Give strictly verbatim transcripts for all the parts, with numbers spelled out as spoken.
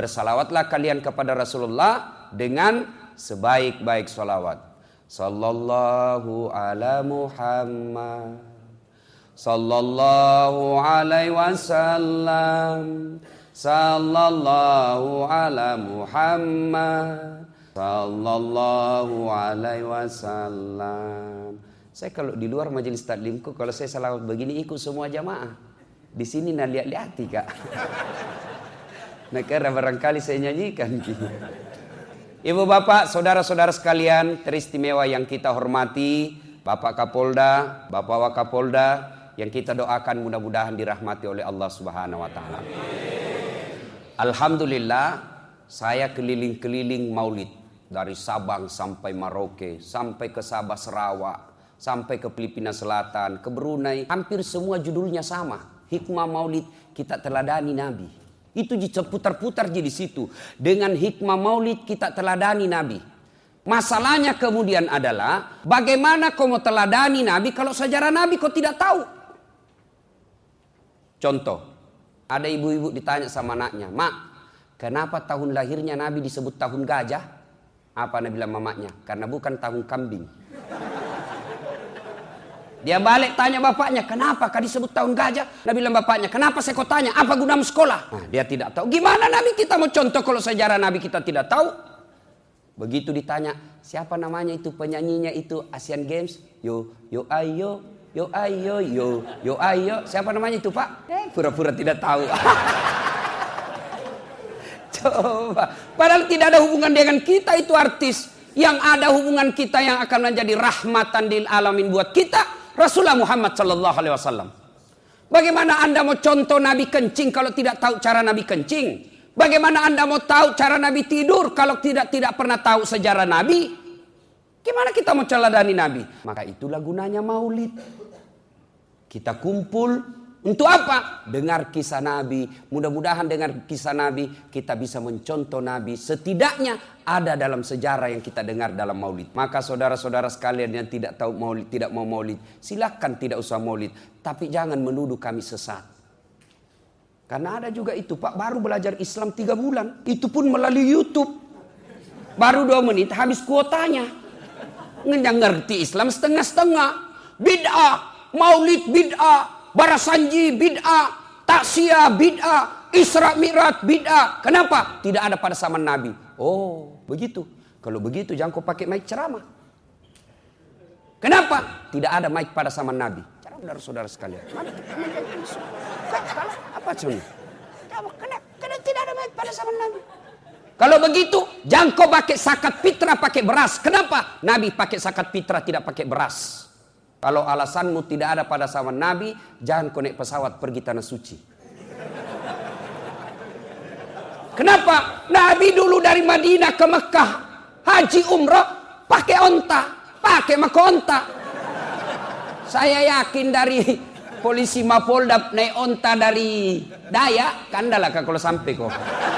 bersalawatlah kalian kepada Rasulullah dengan sebaik-baik salawat. Sallallahu ala Muhammad, sallallahu alaihi wasallam, sallallahu ala Muhammad, sallallahu alaihi wasallam. Saya kalau di luar majelis taklimku, kalau saya salawat begini ikut semua jamaah. Di sini nak lihat-lihati kak. Nah karena barangkali saya nyanyikan gitu. Ibu bapak, saudara-saudara sekalian, teristimewa yang kita hormati, Bapak Kapolda, Bapak Wakapolda, yang kita doakan mudah-mudahan dirahmati oleh Allah Subhanahu wa taala. Alhamdulillah, saya keliling-keliling maulid dari Sabang sampai Merauke, sampai ke Sabah Sarawak, sampai ke Filipina Selatan, ke Brunei, hampir semua judulnya sama. Hikmah maulid, kita teladani Nabi. Itu putar-putar di situ. Dengan hikmah maulid kita teladani Nabi. Masalahnya kemudian adalah bagaimana kau mau teladani Nabi kalau sejarah Nabi kau tidak tahu. Contoh, ada ibu-ibu ditanya sama anaknya, "Mak, kenapa tahun lahirnya Nabi disebut tahun gajah?" Apa Nabi bilang mamanya? Karena bukan tahun kambing. Dia balik tanya bapaknya, kenapa kau disebut tahun gajah? Nabi bilang bapaknya, kenapa saya kau tanya, apa gunamu sekolah? Nah, dia tidak tahu. Gimana Nabi kita mau contoh kalau sejarah Nabi kita tidak tahu? Begitu ditanya, siapa namanya itu penyanyinya itu Asian Games? Yo, yo ayo, yo ayo, yo, yo ayo. Siapa namanya itu pak? Eh, pura-pura tidak tahu. Coba, padahal tidak ada hubungan dengan kita itu artis. Yang ada hubungan kita yang akan menjadi rahmatan lil alamin buat kita. Rasulullah Muhammad sallallahu alaihi wasallam. Bagaimana Anda mau contoh Nabi kencing kalau tidak tahu cara Nabi kencing? Bagaimana Anda mau tahu cara Nabi tidur kalau tidak tidak pernah tahu sejarah Nabi? Gimana kita mau teladani Nabi? Maka itulah gunanya maulid. Kita kumpul untuk apa? Dengar kisah Nabi. Mudah-mudahan dengan kisah Nabi kita bisa mencontoh Nabi. Setidaknya ada dalam sejarah yang kita dengar dalam maulid. Maka saudara-saudara sekalian yang tidak tahu maulid, tidak mau maulid, silakan tidak usah maulid. Tapi jangan menuduh kami sesat. Karena ada juga itu pak, baru belajar Islam tiga bulan. Itu pun melalui YouTube. Baru dua menit habis kuotanya. Nggak ngerti Islam setengah-setengah. Bid'ah, maulid bid'ah. Barasanji bid'ah, taksiyah bid'ah, Isra Mi'raj bid'ah. Kenapa? Tidak ada pada zaman Nabi. Oh, begitu. Kalau begitu jangan kau pakai mic ceramah. Kenapa? Tidak ada mic pada zaman Nabi. Saudara-saudara sekalian. Apa cuman? Karena tidak ada mic pada zaman Nabi. Kalau begitu, jangan kau pakai zakat fitrah pakai beras. Kenapa? Nabi pakai zakat fitrah tidak pakai beras. Kalau alasanmu tidak ada pada zaman Nabi, jangan kau naik pesawat pergi tanah suci. Kenapa? Nabi dulu dari Madinah ke Mekah, haji umrah, pakai onta, pakai maka onta. Saya yakin dari polisi Mapolda naik onta dari Dayak, kandalah kalau sampai kok.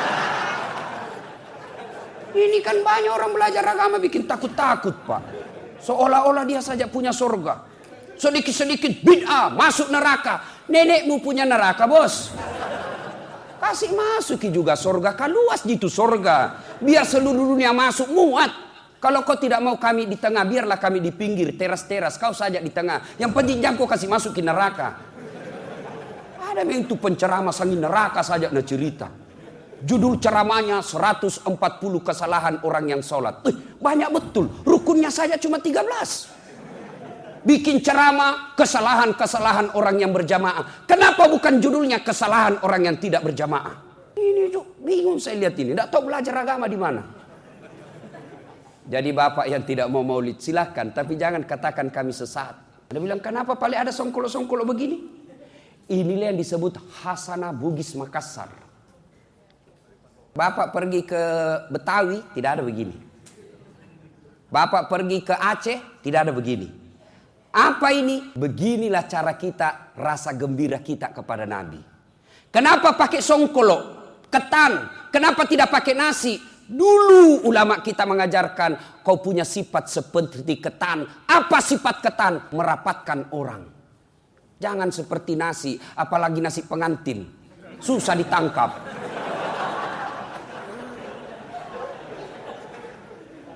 Ini kan banyak orang belajar agama bikin takut-takut pak. Seolah-olah dia saja punya surga. Sedikit-sedikit bid'ah, masuk neraka. Nenekmu punya neraka bos. Kasih masuki juga surga. Kan luas gitu surga. Biar seluruh dunia masuk muat. Kalau kau tidak mau kami di tengah, biarlah kami di pinggir. Teras-teras, kau saja di tengah. Yang penting jangan kau kasih masuk ke neraka. Ada yang itu penceramah sangi neraka saja na cerita. Judul ceramahnya seratus empat puluh kesalahan orang yang sholat. Eh, banyak betul. Rukunnya saja cuma tiga belas. Bikin ceramah kesalahan-kesalahan orang yang berjamaah. Kenapa bukan judulnya kesalahan orang yang tidak berjamaah? Ini tuh bingung saya lihat ini. Tidak tahu belajar agama di mana. Jadi bapak yang tidak mau maulid silahkan. Tapi jangan katakan kami sesat. Ada bilang kenapa paling ada songkolo-songkolo begini? Inilah yang disebut Hasanah Bugis Makassar. Bapak pergi ke Betawi tidak ada begini. Bapak pergi ke Aceh tidak ada begini. Apa ini? Beginilah cara kita, rasa gembira kita kepada Nabi. Kenapa pakai songkolo, ketan? Kenapa tidak pakai nasi? Dulu ulama kita mengajarkan kau punya sifat seperti ketan. Apa sifat ketan? Merapatkan orang. Jangan seperti nasi, apalagi nasi pengantin. Susah ditangkap.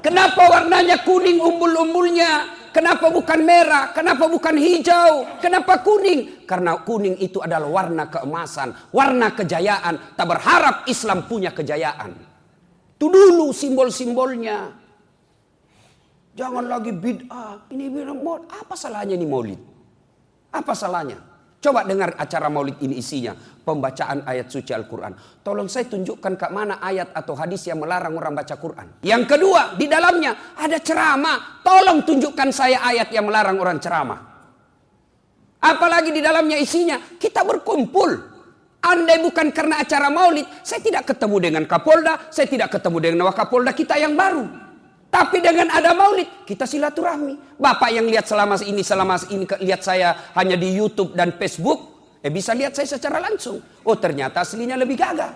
Kenapa warnanya kuning umbul-umbulnya? Kenapa bukan merah? Kenapa bukan hijau? Kenapa kuning? Karena kuning itu adalah warna keemasan, warna kejayaan. Tak berharap Islam punya kejayaan. Itu dulu simbol-simbolnya. Jangan lagi bid'ah. Ini bid'ah. Apa salahnya ini maulid? Apa salahnya? Coba dengar acara maulid ini isinya. Pembacaan ayat suci Al-Quran. Tolong saya tunjukkan ke mana ayat atau hadis yang melarang orang baca Quran. Yang kedua, di dalamnya ada ceramah. Tolong tunjukkan saya ayat yang melarang orang ceramah. Apalagi di dalamnya isinya, kita berkumpul. Andai bukan karena acara maulid, saya tidak ketemu dengan Kapolda, saya tidak ketemu dengan Wakapolda kita yang baru. Tapi dengan ada maulid, kita silaturahmi. Bapak yang lihat selama ini, selama ini lihat saya hanya di YouTube dan Facebook, eh bisa lihat saya secara langsung. Oh ternyata aslinya lebih gagah.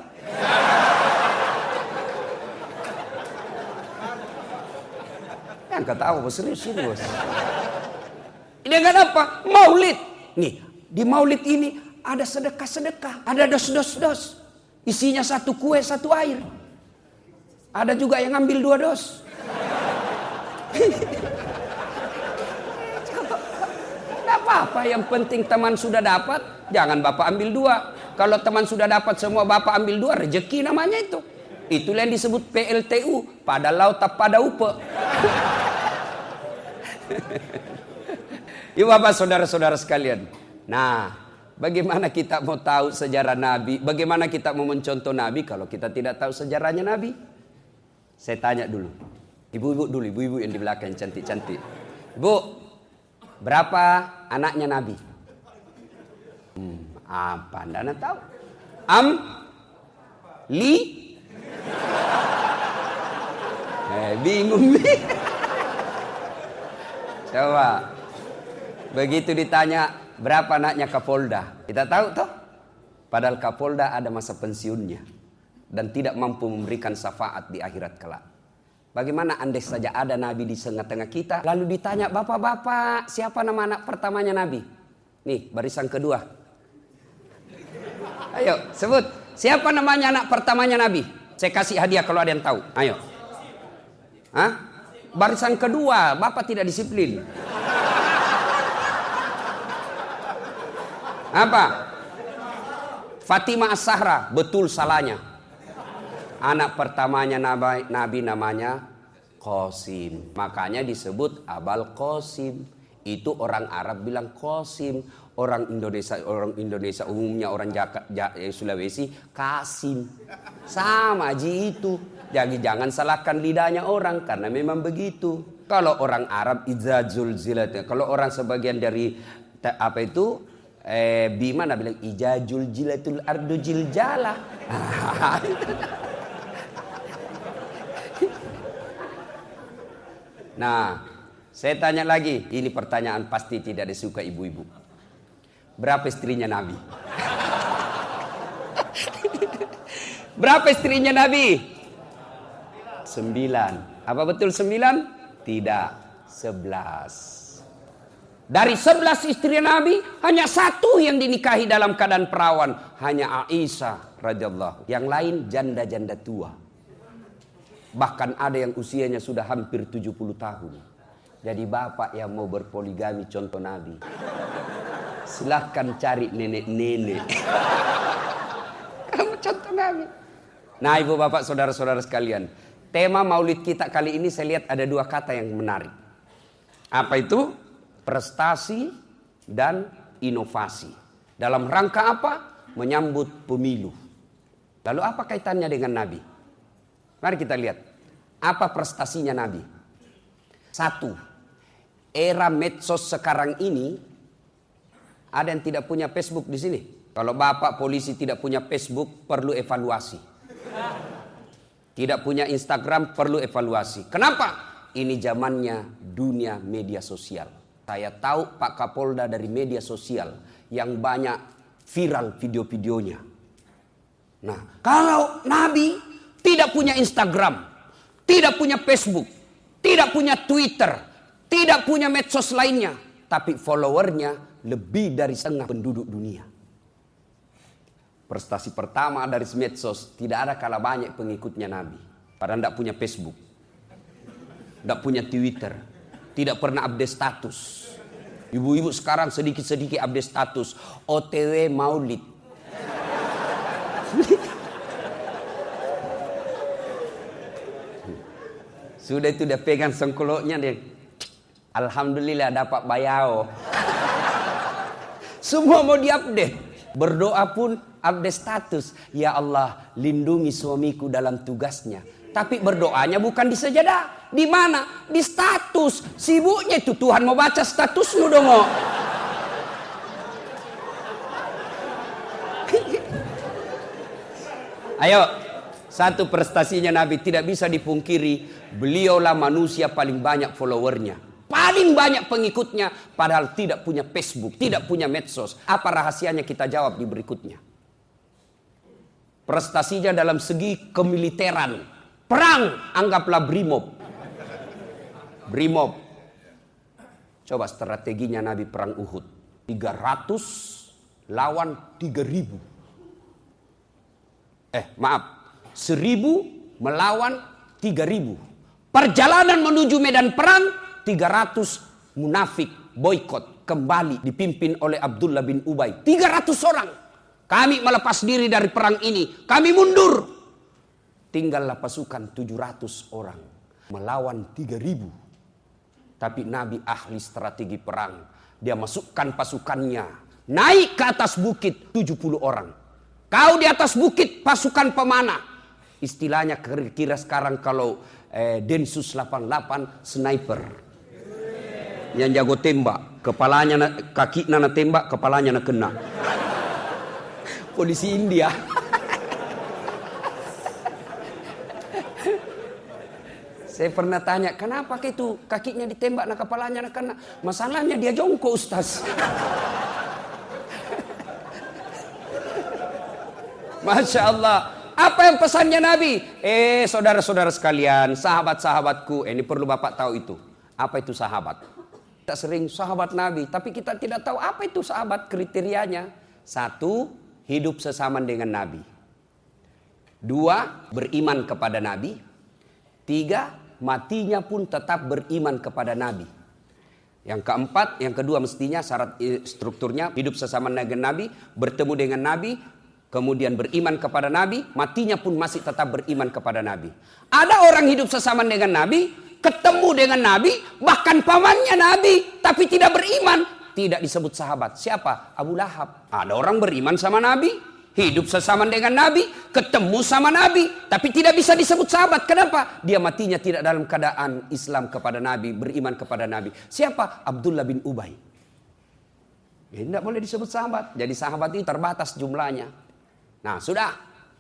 Yang ketawa bos, serius ini bos. Dengan apa? Maulid. Nih, di maulid ini ada sedekah-sedekah, ada dos-dos-dos. Isinya satu kue, satu air. Ada juga yang ngambil dua dos. Tidak apa-apa, yang penting teman sudah dapat, jangan bapak ambil dua. Kalau teman sudah dapat semua bapak ambil dua, rezeki namanya itu. Itulah yang disebut P L T U, pada laut tak pada upe. Ibu bapak saudara-saudara sekalian. Nah, bagaimana kita mau tahu sejarah Nabi? Bagaimana kita mau mencontoh Nabi kalau kita tidak tahu sejarahnya Nabi? Saya tanya dulu. Ibu-ibu dulu, ibu-ibu yang di belakang cantik-cantik. Ibu, berapa anaknya Nabi? Hmm, apa anda tahu? Am? Li? Eh, bingung nih. Coba. Begitu ditanya, berapa anaknya Kapolda? Kita tahu toh? Padahal Kapolda ada masa pensiunnya. Dan tidak mampu memberikan syafaat di akhirat kelak. Bagaimana andai saja ada Nabi di tengah-tengah kita, lalu ditanya, bapak-bapak, siapa nama anak pertamanya Nabi? Nih, barisan kedua. Ayo, sebut. Siapa namanya anak pertamanya Nabi? Saya kasih hadiah kalau ada yang tahu. Ayo. Hah? Barisan kedua, bapak tidak disiplin. Apa? Fatimah As-Zahra, betul salahnya. Anak pertamanya Nabi, Nabi namanya Qasim. Makanya disebut Abul Qasim. Itu orang Arab bilang Qasim. Orang Indonesia orang Indonesia umumnya orang Jaka, Jaka, Sulawesi Qasim. Sama aja itu. Jadi jangan salahkan lidahnya orang karena memang begitu. Kalau orang Arab Izazul Zilat. Kalau orang sebagian dari apa itu eh Bima bilang Ijazul Jilatul Ardu Jiljala. Nah, saya tanya lagi. Ini pertanyaan pasti tidak disuka ibu-ibu. Berapa istrinya Nabi? Berapa istrinya Nabi? Sembilan. Apa betul sembilan? Tidak. Sebelas. Dari sebelas istri Nabi, hanya satu yang dinikahi dalam keadaan perawan. Hanya Aisyah radhiyallahu. Yang lain janda-janda tua. Bahkan ada yang usianya sudah hampir tujuh puluh tahun. Jadi bapak yang mau berpoligami contoh Nabi, silahkan cari nenek-nenek. Kamu contoh Nabi. Nah ibu bapak saudara-saudara sekalian, tema maulid kita kali ini saya lihat ada dua kata yang menarik. Apa itu? Prestasi dan inovasi. Dalam rangka apa? Menyambut pemilu. Lalu apa kaitannya dengan Nabi? Mari kita lihat. Apa prestasinya Nabi? Satu. Era medsos sekarang ini. Ada yang tidak punya Facebook di sini. Kalau bapak polisi tidak punya Facebook, perlu evaluasi. Tidak punya Instagram, perlu evaluasi. Kenapa? Ini zamannya dunia media sosial. Saya tahu Pak Kapolda dari media sosial yang banyak viral video-videonya. Nah, kalau Nabi tidak punya Instagram, tidak punya Facebook, tidak punya Twitter, tidak punya medsos lainnya, tapi followernya lebih dari setengah penduduk dunia. Prestasi pertama dari medsos, tidak ada kalah banyak pengikutnya Nabi. Padahal tidak punya Facebook. Tidak punya Twitter. Tidak pernah update status. Ibu-ibu sekarang sedikit-sedikit update status. O T W maulid. Sudah itu udah pegang sengkoloknya deh. Alhamdulillah dapat bayao. Semua mau diupdate. Berdoa pun update status. Ya Allah, lindungi suamiku dalam tugasnya. Tapi berdoanya bukan di sajadah. Di mana? Di status. Sibuknya itu Tuhan mau baca statusmu dong. Oh. Ayo, satu prestasinya Nabi tidak bisa dipungkiri. Beliaulah manusia paling banyak followernya. Paling banyak pengikutnya, padahal tidak punya Facebook, tidak punya medsos. Apa rahasianya kita jawab di berikutnya. Prestasinya dalam segi kemiliteran. Perang, anggaplah Brimob. Brimob. Coba strateginya Nabi perang Uhud. tiga ratus lawan tiga ribu. Eh, maaf. seribu melawan tiga ribu. Perjalanan menuju medan perang, tiga ratus munafik boykot kembali dipimpin oleh Abdullah bin Ubay. tiga ratus orang. Kami melepas diri dari perang ini. Kami mundur. Tinggallah pasukan tujuh ratus orang. Melawan tiga ribu. Tapi Nabi ahli strategi perang. Dia masukkan pasukannya. Naik ke atas bukit tujuh puluh orang. Kau di atas bukit pasukan pemanah. Istilahnya kira-kira sekarang kalau eh, Densus delapan puluh delapan sniper. Yang jago tembak, kepalanya na, kaki nana tembak, kepalanya na kena. Polisi India. Saya pernah tanya, kenapa itu kakinya ditembak, na kepalanya na kena? Masalahnya dia jongkok, Ustaz. Masya Allah. Apa yang pesannya Nabi? Eh, saudara-saudara sekalian, sahabat-sahabatku, eh, ini perlu Bapak tahu itu. Apa itu sahabat? Kita sering sahabat Nabi, tapi kita tidak tahu apa itu sahabat, kriterianya. Satu, hidup sesama dengan Nabi. Dua, beriman kepada Nabi. Tiga, matinya pun tetap beriman kepada Nabi. Yang keempat, yang kedua mestinya syarat strukturnya hidup sesama dengan Nabi, bertemu dengan Nabi, kemudian beriman kepada Nabi, matinya pun masih tetap beriman kepada Nabi. Ada orang hidup sesama dengan Nabi, ketemu dengan Nabi, bahkan pamannya Nabi, tapi tidak beriman, tidak disebut sahabat. Siapa? Abu Lahab. Ada orang beriman sama Nabi, hidup sesama dengan Nabi, ketemu sama Nabi, tapi tidak bisa disebut sahabat. Kenapa? Dia matinya tidak dalam keadaan Islam kepada Nabi, beriman kepada Nabi. Siapa? Abdullah bin Ubay. Ya, tidak boleh disebut sahabat. Jadi sahabat itu terbatas jumlahnya. Nah, sudah.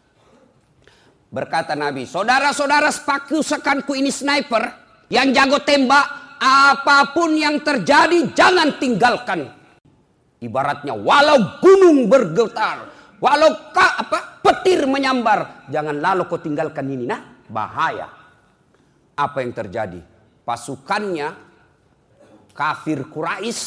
Berkata Nabi, saudara-saudara sepasukanku ini sniper yang jago tembak, apapun yang terjadi jangan tinggalkan. Ibaratnya walau gunung bergetar, walau ka, apa, petir menyambar, jangan lalu kau tinggalkan ini. Nah, bahaya. Apa yang terjadi? Pasukannya kafir Quraisy,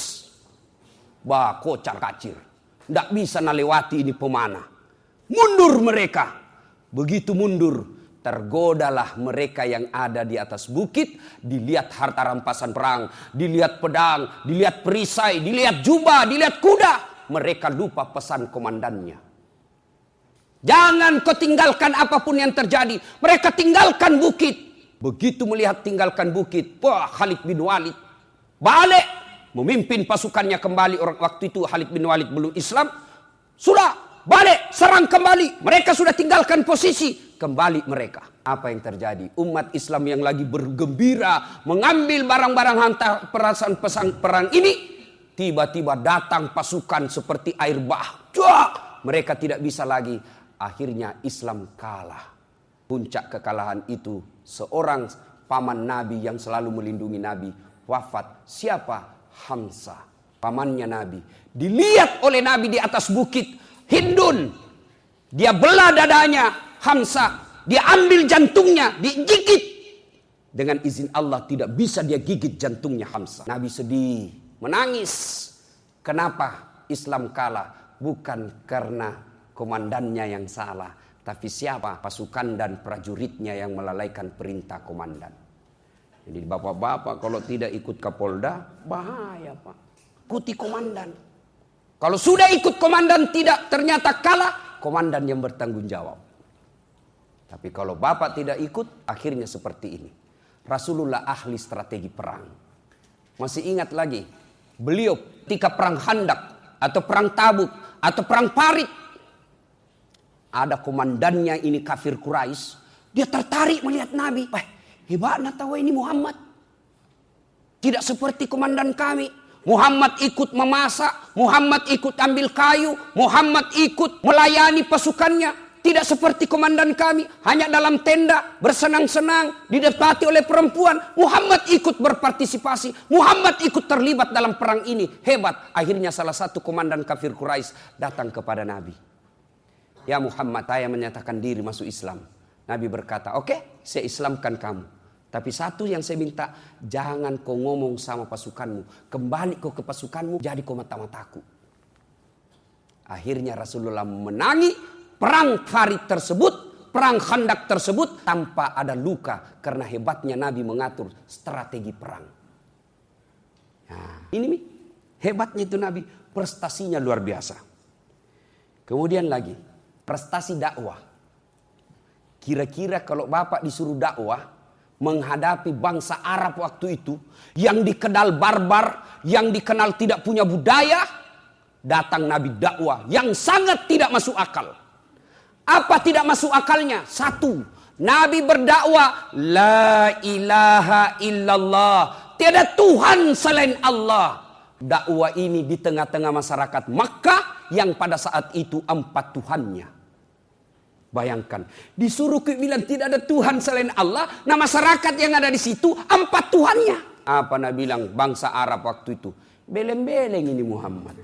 bah kocar kacir, tidak bisa nalewati ini pemanah. Mundur mereka. Begitu mundur, tergodalah mereka yang ada di atas bukit. Dilihat harta rampasan perang, dilihat pedang, dilihat perisai, dilihat jubah, dilihat kuda. Mereka lupa pesan komandannya. Jangan kau tinggalkan apapun yang terjadi. Mereka tinggalkan bukit. Begitu melihat tinggalkan bukit, wah, Khalid bin Walid balik memimpin pasukannya kembali. Orang waktu itu Khalid bin Walid belum Islam. Sudah balik, serang kembali. Mereka sudah tinggalkan posisi. Kembali mereka. Apa yang terjadi? Umat Islam yang lagi bergembira mengambil barang-barang hantar perasaan pesan perang ini. Tiba-tiba datang pasukan seperti air bah. Cuak! Mereka tidak bisa lagi. Akhirnya Islam kalah. Puncak kekalahan itu seorang paman Nabi yang selalu melindungi Nabi wafat. Siapa? Hamzah. Pamannya Nabi. Dilihat oleh Nabi di atas bukit Hindun, dia belah dadanya Hamzah, dia ambil jantungnya, digigit. Dengan izin Allah tidak bisa dia gigit jantungnya Hamzah. Nabi sedih, menangis. Kenapa Islam kalah? Bukan karena komandannya yang salah, tapi siapa? Pasukan dan prajuritnya yang melalaikan perintah komandan. Jadi bapak-bapak kalau tidak ikut Kapolda, bahaya Pak. Ikuti komandan. Kalau sudah ikut komandan tidak ternyata kalah, komandan yang bertanggung jawab. Tapi kalau bapak tidak ikut, akhirnya seperti ini. Rasulullah ahli strategi perang. Masih ingat lagi, beliau ketika perang Khandak, atau perang Tabuk, atau perang Parit. Ada komandannya ini kafir Quraisy. Dia tertarik melihat Nabi. Eh, hebat tahu ini Muhammad. Tidak seperti komandan kami. Muhammad ikut memasak, Muhammad ikut ambil kayu, Muhammad ikut melayani pasukannya. Tidak seperti komandan kami, hanya dalam tenda, bersenang-senang, didapati oleh perempuan. Muhammad ikut berpartisipasi, Muhammad ikut terlibat dalam perang ini. Hebat. Akhirnya salah satu komandan kafir Quraisy datang kepada Nabi. Ya Muhammad, saya menyatakan diri masuk Islam. Nabi berkata, oke, okay, saya Islamkan kamu. Tapi satu yang saya minta, jangan kau ngomong sama pasukanmu. Kembali kau ke pasukanmu, jadi kau mata-mataku. Akhirnya Rasulullah menangi perang Farid tersebut, perang Khandak tersebut tanpa ada luka. Karena hebatnya Nabi mengatur strategi perang. Nah, ini nih, hebatnya itu Nabi, prestasinya luar biasa. Kemudian lagi, prestasi dakwah. Kira-kira kalau Bapak disuruh dakwah, menghadapi bangsa Arab waktu itu yang dikenal barbar, yang dikenal tidak punya budaya, datang Nabi dakwah yang sangat tidak masuk akal. Apa tidak masuk akalnya? Satu, Nabi berdakwah la ilaha illallah, tiada Tuhan selain Allah. Dakwah ini di tengah-tengah masyarakat Makkah yang pada saat itu empat Tuhannya. Bayangkan, disuruh bilang tidak ada Tuhan selain Allah. Nah masyarakat yang ada di situ empat Tuhannya. Apa Nabi bilang bangsa Arab waktu itu? Beleng-beleng ini Muhammad.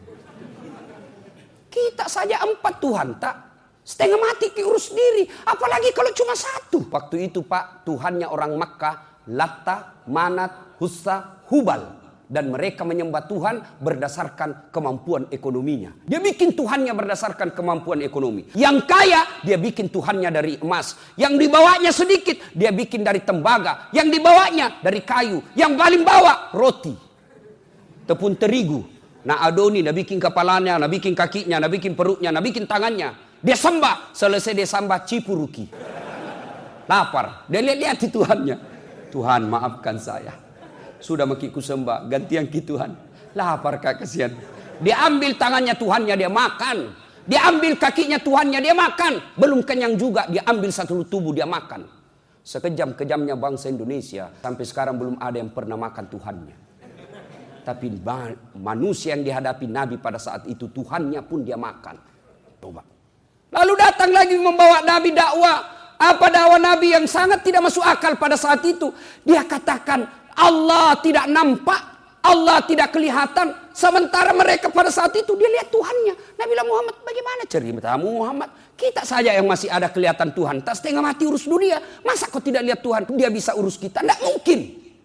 Kita saja empat Tuhan tak? Setengah mati diurus sendiri. Apalagi kalau cuma satu. Waktu itu Pak, Tuhannya orang Makkah, Latta, Manat, Hussa, Hubal. Dan mereka menyembah Tuhan berdasarkan kemampuan ekonominya. Dia bikin Tuhannya berdasarkan kemampuan ekonomi. Yang kaya, dia bikin Tuhannya dari emas. Yang dibawanya sedikit, dia bikin dari tembaga. Yang dibawanya dari kayu. Yang paling bawa, roti. Tepung terigu. Nah adoni, nah bikin kepalanya, nah bikin kakinya, nah bikin perutnya, nah bikin tangannya. Dia sembah, selesai dia sembah cipuruki. Lapar, dia lihat-lihat di Tuhannya. Tuhan maafkan saya. Sudah makiku sembah, gantian ki Tuhan. Lapar kak, kasihan. Dia ambil tangannya Tuhannya, dia makan. Dia ambil kakinya Tuhannya, dia makan. Belum kenyang juga, dia ambil satu tubuh, dia makan. Sekejam-kejamnya bangsa Indonesia, sampai sekarang belum ada yang pernah makan Tuhannya. Tapi manusia yang dihadapi Nabi pada saat itu, Tuhannya pun dia makan. Coba. Lalu datang lagi membawa Nabi dakwah. Apa dakwah Nabi yang sangat tidak masuk akal pada saat itu? Dia katakan, Allah tidak nampak, Allah tidak kelihatan. Sementara mereka pada saat itu dia lihat Tuhannya. Nabi bilang, Muhammad bagaimana ceritamu Muhammad? Kita saja yang masih ada kelihatan Tuhan. Tak setengah mati urus dunia. Masa kau tidak lihat Tuhan? Dia bisa urus kita? Tidak mungkin.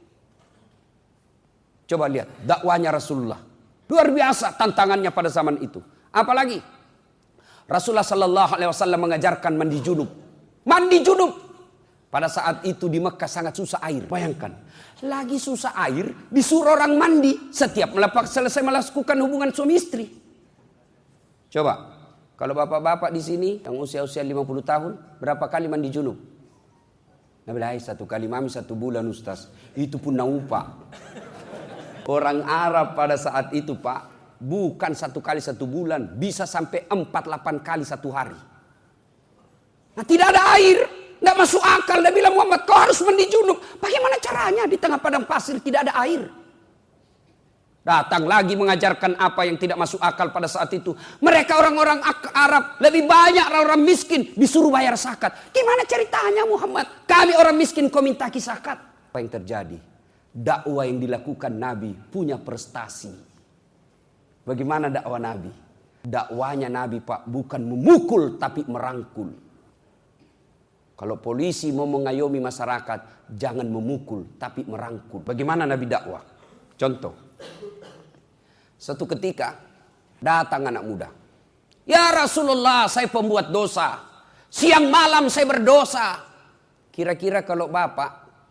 Coba lihat dakwanya Rasulullah. Luar biasa tantangannya pada zaman itu. Apalagi Rasulullah Sallallahu Alaihi Wasallam mengajarkan mandi junub. Mandi junub. Pada saat itu di Mekah sangat susah air. Bayangkan. Lagi susah air, disuruh orang mandi setiap melepas selesai melakukan hubungan suami istri. Coba, kalau bapak-bapak di sini yang usia-usia lima puluh tahun, berapa kali mandi junub? Nabi bilang, satu kali mami satu bulan Ustaz. Itu pun naupa. Orang Arab pada saat itu Pak, bukan satu kali satu bulan, bisa sampai empat delapan kali satu hari. Nah tidak ada air. Tidak masuk akal. Dia bilang, Muhammad kau harus mandi junub. Bagaimana caranya di tengah padang pasir tidak ada air? Datang lagi mengajarkan apa yang tidak masuk akal pada saat itu. Mereka orang-orang Arab lebih banyak orang-orang miskin disuruh bayar zakat. Gimana ceritanya Muhammad? Kami orang miskin kau minta zakat. Apa yang terjadi? Dakwah yang dilakukan Nabi punya prestasi. Bagaimana dakwah Nabi? Dakwanya Nabi Pak bukan memukul tapi merangkul. Kalau polisi mau mengayomi masyarakat, jangan memukul, tapi merangkul. Bagaimana Nabi dakwah? Contoh. Satu ketika, datang anak muda. Ya Rasulullah, saya pembuat dosa. Siang malam saya berdosa. Kira-kira kalau Bapak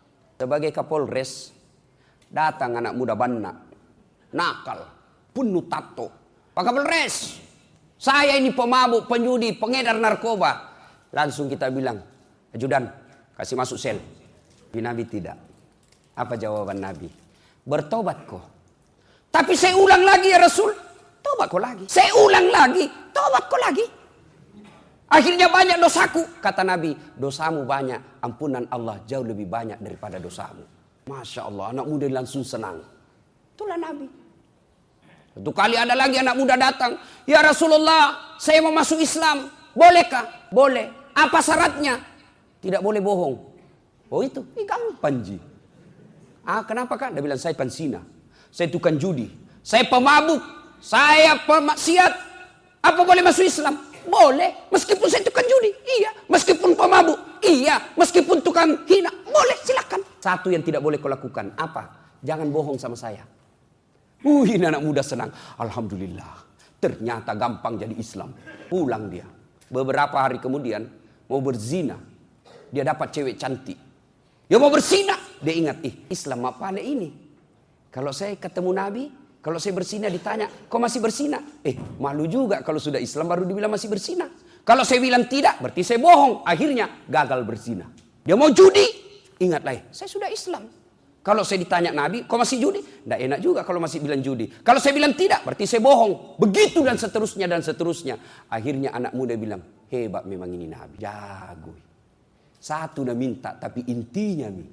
sebagai Kapolres, datang anak muda Banna, nakal, penuh tato. Pak Kapolres, saya ini pemabuk, penjudi, pengedar narkoba. Langsung kita bilang, ajudan, kasih masuk sel. Nabi tidak. Apa jawaban Nabi? Bertobat kau. Tapi saya ulang lagi ya Rasul. Tobat kau lagi. Saya ulang lagi. Tobat kau lagi. Akhirnya banyak dosaku. Kata Nabi, dosamu banyak. Ampunan Allah jauh lebih banyak daripada dosamu. Masya Allah, anak muda langsung senang. Itulah Nabi. Satu kali ada lagi anak muda datang. Ya Rasulullah, saya mau masuk Islam. Bolehkah? Boleh. Apa syaratnya? Tidak boleh bohong. Oh itu, ini gampang ji. Ah kenapa kan? Dia bilang saya pansina. Saya tukang judi. Saya pemabuk. Saya pemaksiat. Apa boleh masuk Islam? Boleh. Meskipun saya tukang judi. Iya. Meskipun pemabuk. Iya. Meskipun tukang hina. Boleh, silakan. Satu yang tidak boleh kau lakukan. Apa? Jangan bohong sama saya. Uh, ini anak muda senang. Alhamdulillah. Ternyata gampang jadi Islam. Pulang dia. Beberapa hari kemudian mau berzina. Dia dapat cewek cantik. Dia mau berzina. Dia ingat, ih Islam apa ada ini? Kalau saya ketemu Nabi, kalau saya berzina ditanya, kok masih berzina? Eh malu juga kalau sudah Islam baru dibilang masih berzina. Kalau saya bilang tidak, berarti saya bohong. Akhirnya gagal berzina. Dia mau judi. Ingatlah, saya sudah Islam. Kalau saya ditanya Nabi, kok masih judi? Tidak enak juga kalau masih bilang judi. Kalau saya bilang tidak, berarti saya bohong. Begitu dan seterusnya dan seterusnya. Akhirnya anak muda bilang, hebat memang ini Nabi. Jago. Satu nak minta, tapi intinya nih.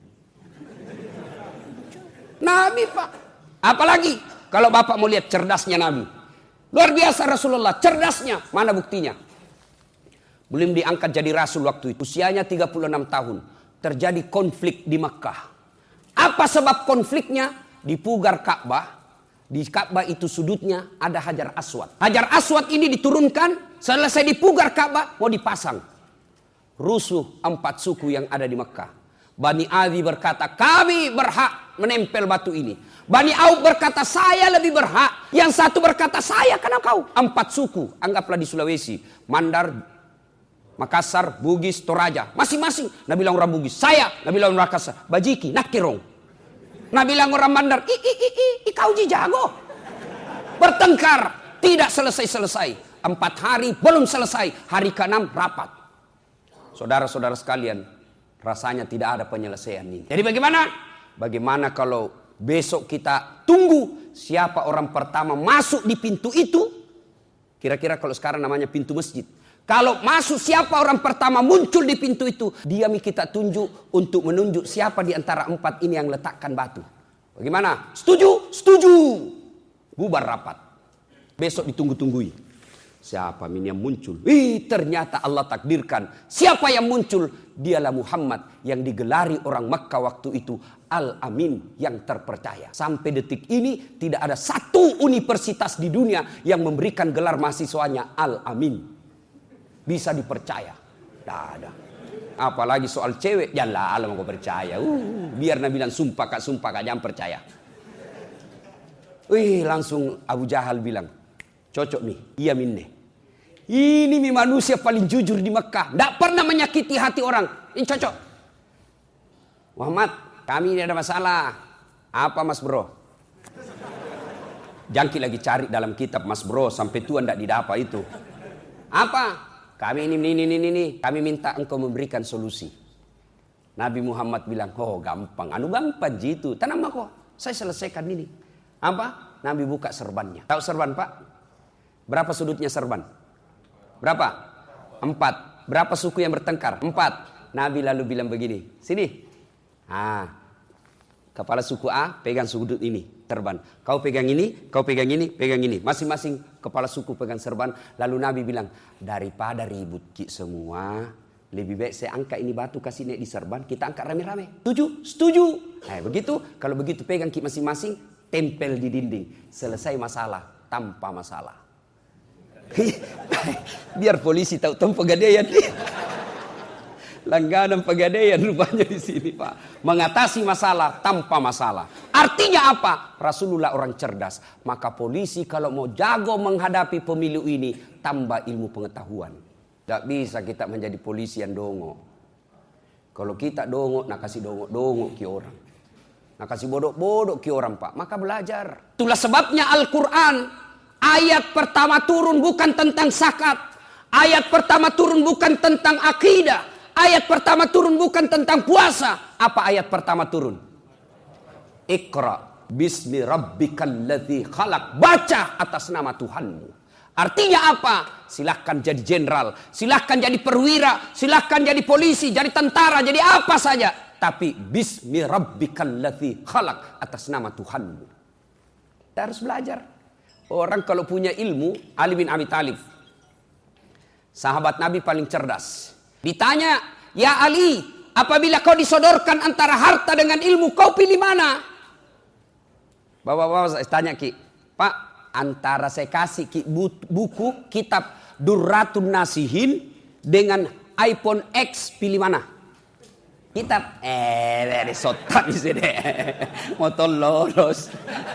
Nabi Pak. Apalagi kalau Bapak mau lihat cerdasnya Nabi. Luar biasa Rasulullah, cerdasnya. Mana buktinya? Belum diangkat jadi Rasul waktu itu. Usianya tiga puluh enam tahun. Terjadi konflik di Makkah. Apa sebab konfliknya? Dipugar Ka'bah. Di Ka'bah itu sudutnya ada Hajar Aswad. Hajar Aswad ini diturunkan. Selesai dipugar Ka'bah, mau dipasang. Rusuh empat suku yang ada di Makkah. Bani Adi berkata, kami berhak menempel batu ini. Bani Auf berkata, saya lebih berhak. Yang satu berkata, saya karena kau. Empat suku, anggaplah di Sulawesi. Mandar, Makassar, Bugis, Toraja. Masing-masing. Nah bilang orang Bugis, saya. Nah bilang orang Makassar, Bajiki, Nakirong. Nah bilang orang Mandar, i, i, i, i, i kau jago. Bertengkar, tidak selesai-selesai. Empat hari belum selesai. Hari keenam rapat. Saudara-saudara sekalian, rasanya tidak ada penyelesaian ini. Jadi bagaimana? Bagaimana kalau besok kita tunggu siapa orang pertama masuk di pintu itu? Kira-kira kalau sekarang namanya pintu masjid. Kalau masuk siapa orang pertama muncul di pintu itu, dia kita tunjuk untuk menunjuk siapa di antara empat ini yang letakkan batu. Bagaimana? Setuju? Setuju. Bubar rapat. Besok ditunggu-tunggui. Siapa ini yang muncul? Ih, ternyata Allah takdirkan. Siapa yang muncul? Dialah Muhammad yang digelari orang Makkah waktu itu Al-Amin, yang terpercaya. Sampai detik ini tidak ada satu universitas di dunia yang memberikan gelar mahasiswanya Al-Amin. Bisa dipercaya. Tidak ada. Apalagi soal cewek. Ya lah, Allah mau percaya. Uh, biar Nabi bilang sumpah kak, sumpah kak, jangan percaya. Wih, langsung Abu Jahal bilang, cocok nih, iya minne. Ini nih manusia paling jujur di Mekah. Tidak pernah menyakiti hati orang. Ini cocok. Muhammad, kami ini ada masalah. Apa mas bro? Jangki lagi cari dalam kitab mas bro. Sampai tua tidak didapat itu. Apa? Kami ini, ini, ini, ini. Kami minta engkau memberikan solusi. Nabi Muhammad bilang, oh gampang. Anu gampang jitu. Tenang kok. Saya selesaikan ini. Apa? Nabi buka serbannya. Tahu serban pak? Berapa sudutnya serban? Berapa? Empat. Berapa suku yang bertengkar? Empat. Nabi lalu bilang begini. Sini. Ah, kepala suku A pegang sudut ini. Serban. Kau pegang ini, kau pegang ini, pegang ini. Masing-masing kepala suku pegang serban. Lalu Nabi bilang, daripada ribut semua, lebih baik saya angkat ini batu kasih naik di serban. Kita angkat rame-rame. Setuju? Setuju. Nah begitu. Kalau begitu pegang masing-masing. Tempel di dinding. Selesai masalah. Tanpa masalah. Biar polisi tahu tempat pegadaian. Langganan pegadaian rupanya di sini pak. Mengatasi masalah tanpa masalah. Artinya apa? Rasulullah orang cerdas. Maka polisi kalau mau jago menghadapi pemilu ini, tambah ilmu pengetahuan. Tidak bisa kita menjadi polisi yang dongo. Kalau kita dongok, nak kasih dongok-dongok ki orang. Nak kasih bodok-bodok ki orang, Pak. Maka belajar. Itulah sebabnya Al-Quran. Ayat pertama turun bukan tentang zakat. Ayat pertama turun bukan tentang akidah. Ayat pertama turun bukan tentang puasa. Apa ayat pertama turun? Iqra bismi rabbikal ladzi khalaq. Baca atas nama Tuhanmu. Artinya apa? Silahkan jadi jenderal, silahkan jadi perwira, silahkan jadi polisi, jadi tentara, jadi apa saja. Tapi bismi rabbikal ladzi khalaq, atas nama Tuhanmu. Kita harus belajar. Orang kalau punya ilmu, Ali bin Abi Thalib, sahabat Nabi paling cerdas. Ditanya, ya Ali, apabila kau disodorkan antara harta dengan ilmu, kau pilih mana? Bapak-bapak saya tanya Ki, Pak, antara saya kasih Ki buku kitab Durratun Nasihin dengan iPhone X, pilih mana? Kitab eh dari sotan di sini. Motor lolos.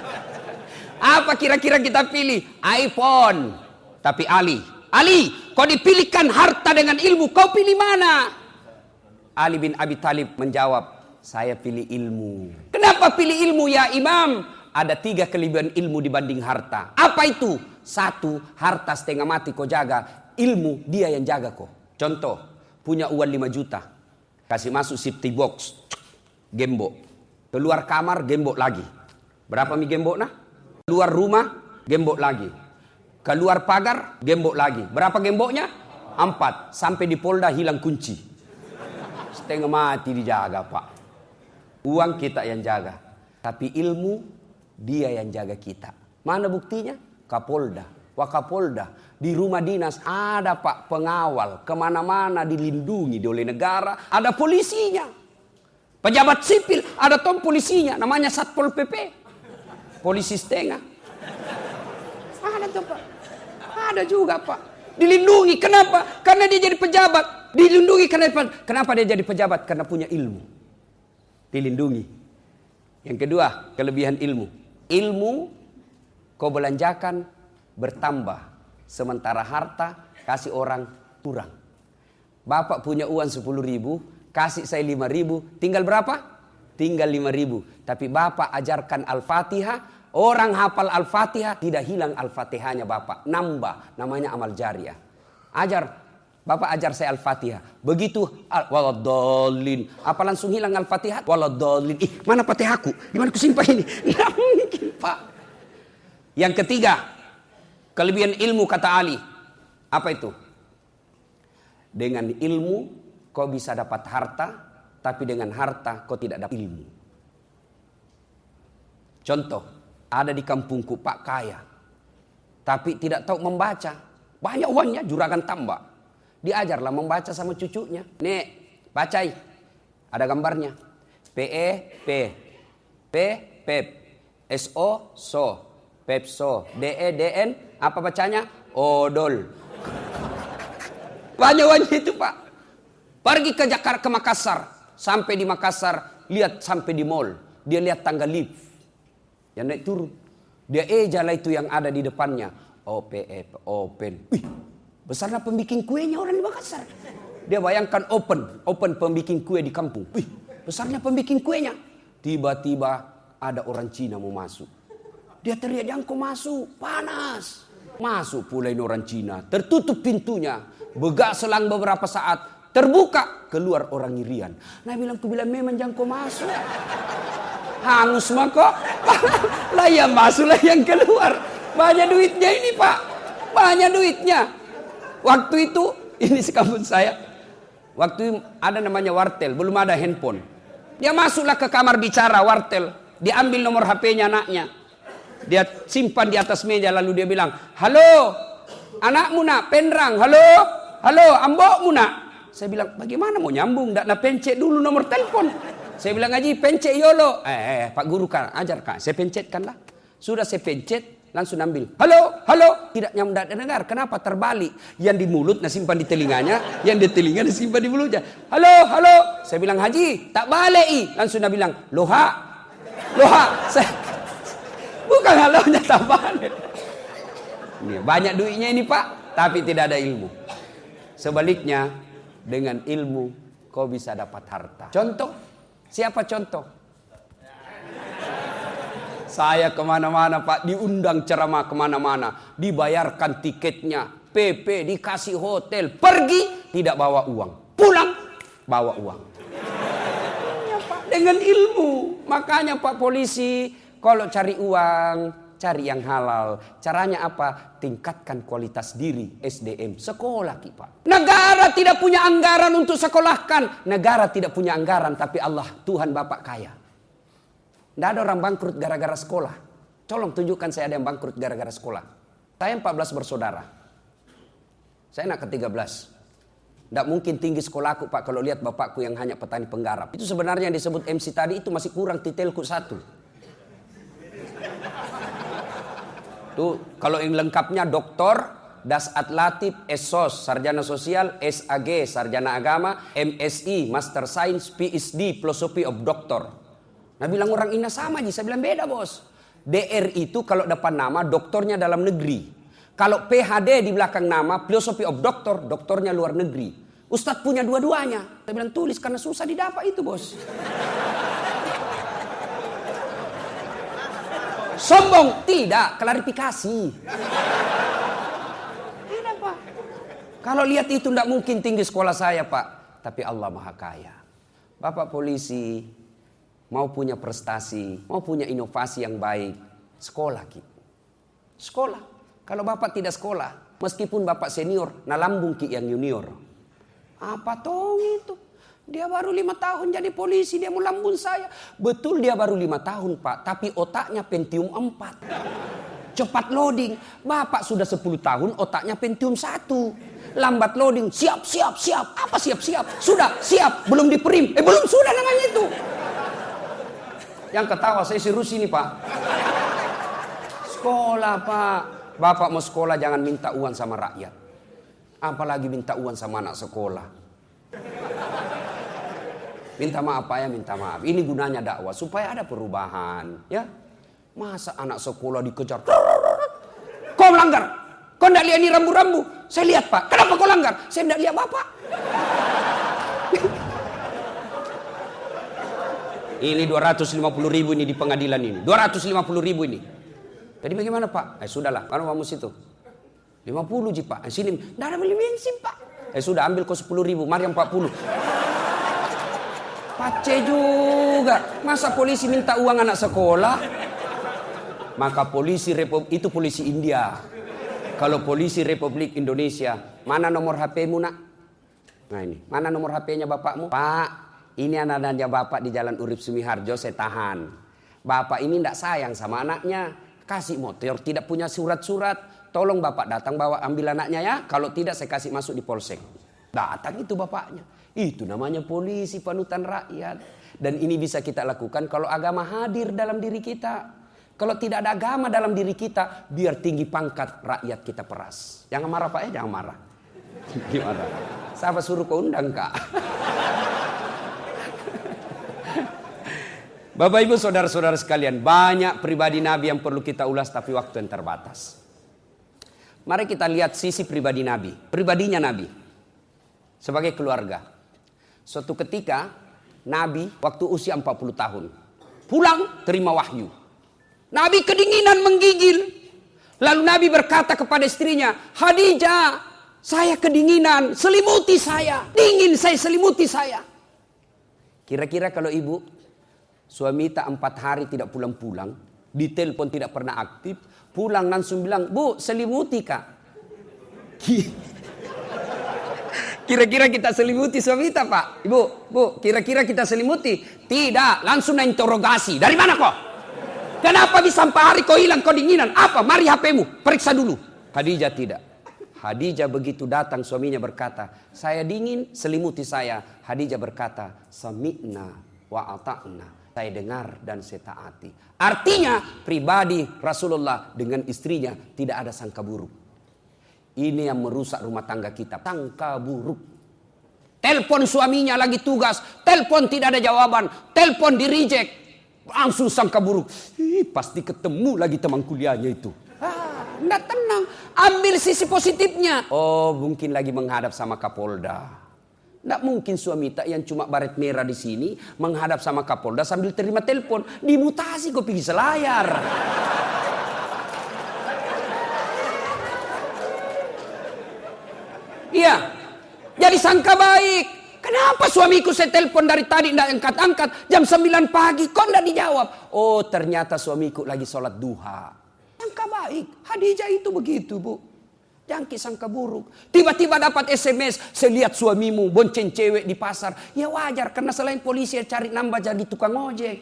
Apa kira-kira kita pilih? iPhone. Tapi Ali, Ali, kau dipilihkan harta dengan ilmu, kau pilih mana? Ali bin Abi Thalib menjawab, saya pilih ilmu. Kenapa pilih ilmu ya Imam? Ada tiga kelebihan ilmu dibanding harta. Apa itu? Satu, harta setengah mati kau jaga. Ilmu dia yang jaga kau. Contoh, punya uang lima juta. Kasih masuk safety box. Gembok. Keluar kamar, gembok lagi. Berapa mi gembok nah? Keluar rumah, gembok lagi. Keluar pagar, gembok lagi. Berapa gemboknya? Empat. Sampai di Polda hilang kunci. Setengah mati dijaga Pak. Uang kita yang jaga. Tapi ilmu dia yang jaga kita. Mana buktinya? Kapolda, Wakapolda. Di rumah dinas ada Pak pengawal. Kemana-mana dilindungi oleh negara. Ada polisinya. Pejabat sipil ada tom polisinya. Namanya Satpol P P. Polisi setengah. Ada tuh Pak. Ada juga Pak. Dilindungi. Kenapa? Karena dia jadi pejabat. Dilindungi kenapa? Kenapa dia jadi pejabat? Karena punya ilmu. Dilindungi. Yang kedua, kelebihan ilmu. Ilmu kau belanjakan bertambah. Sementara harta kasih orang kurang. Bapak punya uang sepuluh ribu. Kasih saya lima ribu. Tinggal berapa? Tinggal lima ribu. Tapi Bapak ajarkan Al-Fatihah. Orang hafal Al-Fatihah. Tidak hilang Al-Fatihahnya Bapak. Nambah. Namanya amal jariah. Ajar. Bapak ajar saya Al-Fatihah. Begitu waladhdallin. Apa langsung hilang Al-Fatihah? Waladhdallin. Ih, mana Fatihahku? Di mana ku simpan ini? Tidak mungkin, Pak. Yang ketiga, kelebihan ilmu kata Ali. Apa itu? Dengan ilmu kau bisa dapat harta, tapi dengan harta kau tidak dapat ilmu. Contoh, ada di kampungku Pak kaya, tapi tidak tahu membaca. Banyak uangnya, juragan tambak. Diajarlah membaca sama cucunya. Nih, bacai. Ada gambarnya. P E P. P Pep. S O So. Pepso. D E D N. Apa bacanya? Odol. Banyak uangnya itu Pak. Pergi ke Jakarta, ke Makassar. Sampai di Makassar, lihat sampai di mall. Dia lihat tangga lift. Yang naik turun. Dia ejalah itu yang ada di depannya. O P E P. Open. Wih. Besarnya pembikin kuenya orang di Makassar. Dia bayangkan open. Open pembikin kue di kampung. Wih, besarnya pembikin kuenya. Tiba-tiba ada orang Cina mau masuk. Dia teriak, jangan kau masuk. Panas. Masuk pula ini orang Cina. Tertutup pintunya. Begak selang beberapa saat. Terbuka. Keluar orang Irian. Nah bilang, ku bilang memang jangan kau masuk. Hangus mah kok. Lah yang masuk lah yang keluar. Banyak duitnya ini Pak. Banyak duitnya. Waktu itu, ini sekampung saya. Waktu ada namanya wartel, belum ada handphone. Dia masuklah ke kamar bicara wartel. Dia ambil nomor H P-nya anaknya. Dia simpan di atas meja lalu dia bilang, halo, anakmu nak, penrang, halo, halo, ambokmu nak. Saya bilang, bagaimana mau nyambung? Nggak nak pencet dulu nomor telepon. Saya bilang, Haji, pencet yolo. Eh, eh, Pak Guru kan, ajar kan. Saya pencetkanlah. Sudah saya pencet. Langsung ambil. Halo, halo. Tidak nyambung, tidak dengar. Kenapa? Terbalik. Yang di mulut nah simpan di telinganya. Yang di telinga nah simpan di mulutnya. Halo, halo. Saya bilang, Haji, tak balik i. Langsung dia bilang, loha. Loha. Saya... Bukan halonya, tak balik. Ini, banyak duitnya ini Pak. Tapi tidak ada ilmu. Sebaliknya, dengan ilmu kau bisa dapat harta. Contoh, siapa contoh? Saya kemana-mana Pak, diundang ceramah kemana-mana, dibayarkan tiketnya, P P, dikasih hotel, pergi tidak bawa uang, pulang bawa uang. Ya, Pak, dengan ilmu. Makanya Pak polisi, kalau cari uang, cari yang halal. Caranya apa? Tingkatkan kualitas diri, S D M, sekolah Pak. Negara tidak punya anggaran untuk sekolahkan. Negara tidak punya anggaran, tapi Allah, Tuhan Bapak kaya. Tidak ada orang bangkrut gara-gara sekolah. Tolong tunjukkan saya ada yang bangkrut gara-gara sekolah. Saya empat belas bersaudara. Saya anak ke tiga belas. Tidak mungkin tinggi sekolahku Pak kalau lihat bapakku yang hanya petani penggarap. Itu sebenarnya yang disebut M C tadi itu masih kurang titelku satu. Tuh kalau yang lengkapnya doktor, Dasat Latif, S S O S, Sarjana Sosial, S A G, Sarjana Agama, M S I, Master Science, P H D, Philosophy of Doctor. Nah bilang orang Ina sama aja, saya bilang beda bos. D R itu kalau depan nama doktornya dalam negeri. Kalau P H D di belakang nama Philosophy of Doctor, doktornya luar negeri. Ustadz punya dua-duanya. Saya bilang tulis karena susah didapat itu bos. Sombong? Tidak, klarifikasi. Tidak Pak. Kalau lihat itu tidak mungkin tinggi sekolah saya Pak. Tapi Allah Maha Kaya. Bapak polisi mau punya prestasi, mau punya inovasi yang baik, sekolah Ki. Sekolah. Kalau Bapak tidak sekolah, meskipun Bapak senior, nalambung Ki yang junior. Apa tong itu? Dia baru lima tahun jadi polisi, dia mau lambun saya. Betul dia baru lima tahun Pak, tapi otaknya Pentium empat. Cepat loading. Bapak sudah sepuluh tahun, otaknya Pentium satu. Lambat loading, siap, siap, siap. Apa siap, siap? Sudah, siap. Belum diperim. Eh belum, sudah namanya itu. Yang ketawa saya suruh sini Pak. Sekolah Pak. Bapak mau sekolah jangan minta uang sama rakyat. Apalagi minta uang sama anak sekolah. Minta maaf Pak ya, minta maaf. Ini gunanya dakwah supaya ada perubahan. Ya, masa anak sekolah dikejar. Kau melanggar. Kau tidak lihat ini rambu-rambu. Saya lihat Pak. Kenapa kau langgar? Saya tidak lihat Bapak. Ini dua ratus lima puluh ribu ini di pengadilan ini. dua ratus lima puluh ribu ini. Jadi bagaimana Pak? Eh sudahlah, mana kamu situ? lima puluh ji Pak. Eh, sini, tidak ada beli bensin Pak. Eh sudah ambil kau sepuluh ribu, mari empat puluh. Pace juga. Masa polisi minta uang anak sekolah? Maka polisi Republik itu polisi India. Kalau polisi Republik Indonesia, mana nomor H P-mu nak? Nah ini, mana nomor H P-nya bapakmu? Pak, ini anak-anaknya bapak di Jalan Urip Sumiharjo saya tahan. Bapak ini tidak sayang sama anaknya. Kasih motor, tidak punya surat-surat. Tolong bapak datang bawa ambil anaknya ya. Kalau tidak saya kasih masuk di polsek. Datang itu bapaknya. Itu namanya polisi panutan rakyat. Dan ini bisa kita lakukan kalau agama hadir dalam diri kita. Kalau tidak ada agama dalam diri kita, biar tinggi pangkat rakyat kita peras. Jangan marah Pak ya, jangan marah. Gimana? Siapa suruh kau undang Kak? Bapak Ibu saudara-saudara sekalian, banyak pribadi Nabi yang perlu kita ulas tapi waktu yang terbatas. Mari kita lihat sisi pribadi Nabi, pribadinya Nabi sebagai keluarga. Suatu ketika Nabi waktu usia empat puluh tahun pulang terima wahyu. Nabi kedinginan menggigil. Lalu Nabi berkata kepada istrinya, Khadijah, saya kedinginan, selimuti saya. Dingin saya, selimuti saya. Kira-kira kalau ibu, suami tak empat hari tidak pulang-pulang, ditelepon tidak pernah aktif, pulang langsung bilang, Bu, selimuti Kak. Kira-kira kita selimuti suami kita Pak? Ibu, Bu, kira-kira kita selimuti? Tidak, langsung interogasi. Dari mana kok? Kenapa bisa empat hari kau hilang, kau dinginan? Apa? Mari H P-mu, periksa dulu. Khadijah tidak. Khadijah begitu datang suaminya berkata, saya dingin, selimuti saya. Khadijah berkata, sami'na wa ata'na. Saya dengar dan saya taati. Artinya pribadi Rasulullah dengan istrinya tidak ada sangka buruk. Ini yang merusak rumah tangga kita. Sangka buruk. Telepon suaminya lagi tugas. Telepon tidak ada jawaban. Telepon di reject. Langsung sangka buruk. Ih, pasti ketemu lagi teman kuliahnya itu. Ah, enggak tenang. Ambil sisi positifnya. Oh, mungkin lagi menghadap sama Kapolda. Tidak mungkin suami tak yang cuma baret merah di sini menghadap sama Kapolda sambil terima telepon. Dimutasi kok pergi selayar. Iya. Jadi sangka baik. Kenapa suamiku saya telepon dari tadi tidak angkat-angkat. Jam sembilan pagi kok tidak dijawab. Oh ternyata suamiku lagi sholat duha. Sangka baik. Hadijah itu begitu bu. Jangan sangka buruk. Tiba-tiba dapat S M S. Saya lihat suamimu bonceng cewek di pasar. Ya wajar karena selain polisi cari nambah jadi tukang ojek.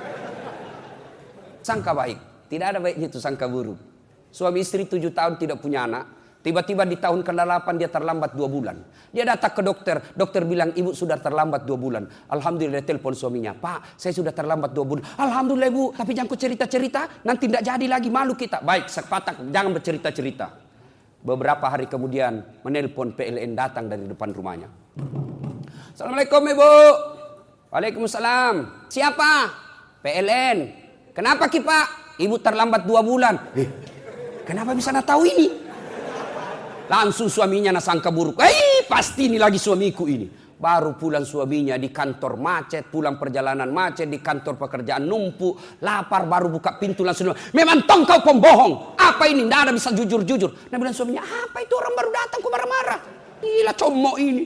Sangka baik. Tidak ada baiknya itu sangka buruk. Suami istri tujuh tahun tidak punya anak. Tiba-tiba di tahun ke delapan dia terlambat dua bulan. Dia datang ke dokter. Dokter bilang ibu sudah terlambat dua bulan. Alhamdulillah telepon suaminya. Pak saya sudah terlambat dua bulan. Alhamdulillah ibu. Tapi jangan kau cerita-cerita. Nanti tidak jadi lagi malu kita. Baik sepatak jangan bercerita-cerita. Beberapa hari kemudian menelpon P L N datang dari depan rumahnya. Assalamualaikum ibu. Waalaikumsalam. Siapa? P L N. Kenapa ki pak? Ibu terlambat dua bulan. Eh, kenapa bisa nak tahu ini? Langsung suaminya nak sangka buruk. Eh pasti ini lagi suamiku ini. Baru pulang suaminya di kantor macet. Pulang perjalanan macet. Di kantor pekerjaan numpuk. Lapar baru buka pintu langsung. Memang tong kau pembohong. Apa ini? Tidak ada bisa jujur-jujur. Nah bilang suaminya. Apa itu orang baru datang kok marah-marah. Gila comok ini.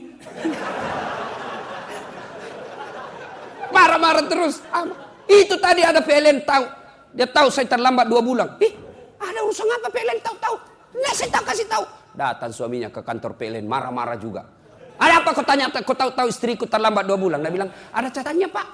Marah-marah terus. Itu tadi ada P L N tahu. Dia tahu saya terlambat dua bulan. Ih ada urusan apa P L N tahu-tahu. Nah saya tahu kasih tahu. Datang suaminya ke kantor P L N marah-marah juga. Ada apa kau tanya, kau tahu-tahu istriku terlambat dua bulan. Dia bilang, ada catatannya pak.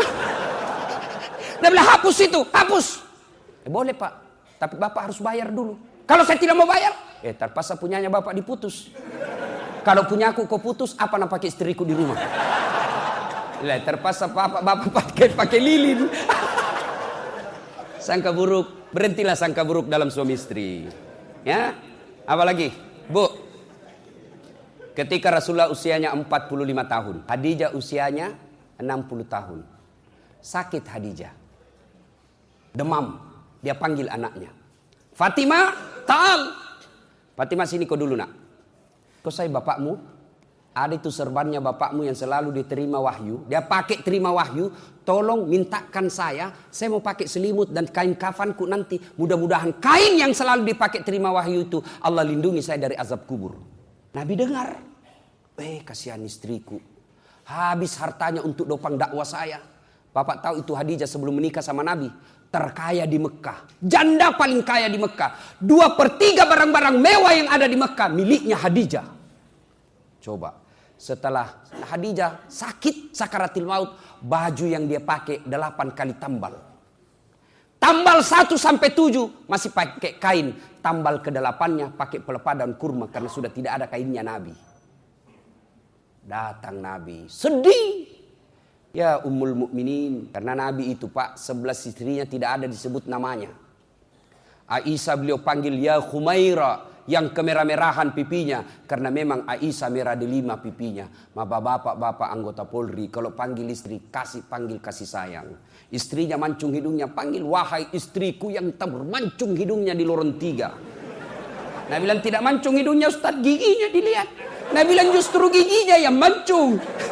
Dia bilang, hapus itu, hapus. Eh, boleh pak, tapi bapak harus bayar dulu. Kalau saya tidak mau bayar, eh terpaksa punyanya bapak diputus. Kalau punya aku kau putus, apa nak pakai istriku di rumah? Lah, terpaksa bapak bapak pakai pakai lilin. Sangka buruk, berhentilah sangka buruk dalam suami istri. Ya, apa lagi? Bu, ketika Rasulullah usianya empat puluh lima tahun, Khadijah usianya enam puluh tahun. Sakit Khadijah. Demam. Dia panggil anaknya. Fatimah, ta'al. Fatimah sini kau dulu nak. Kau saya bapakmu. Ada itu serbannya bapakmu yang selalu diterima wahyu. Dia pakai terima wahyu. Tolong mintakan saya. Saya mau pakai selimut dan kain kafanku nanti. Mudah-mudahan kain yang selalu dipakai terima wahyu itu. Allah lindungi saya dari azab kubur. Nabi dengar. Eh kasihan istriku. Habis hartanya untuk dopang dakwah saya. Bapak tahu itu Khadijah sebelum menikah sama Nabi. Terkaya di Mekah. Janda paling kaya di Mekah. Dua per tiga barang-barang mewah yang ada di Mekah. Miliknya Khadijah. Coba. Setelah Khadijah sakit sakaratil maut, baju yang dia pakai delapan kali tambal. Tambal satu sampai tujuh masih pakai kain. Tambal ke delapannya pakai pelepah daun kurma karena sudah tidak ada kainnya Nabi. Datang Nabi sedih. Ya Ummul Mukminin, karena Nabi itu pak sebelas istrinya tidak ada disebut namanya. Aisyah beliau panggil ya Khumaira. Yang kemerah-merahan pipinya. Karena memang Aisyah merah delima pipinya. Maka bapak-bapak anggota Polri. Kalau panggil istri, kasih panggil kasih sayang. Istrinya mancung hidungnya. Panggil wahai istriku yang termancung hidungnya di lorong tiga. Nah bilang tidak mancung hidungnya Ustaz, giginya dilihat. Nah bilang justru giginya yang mancung.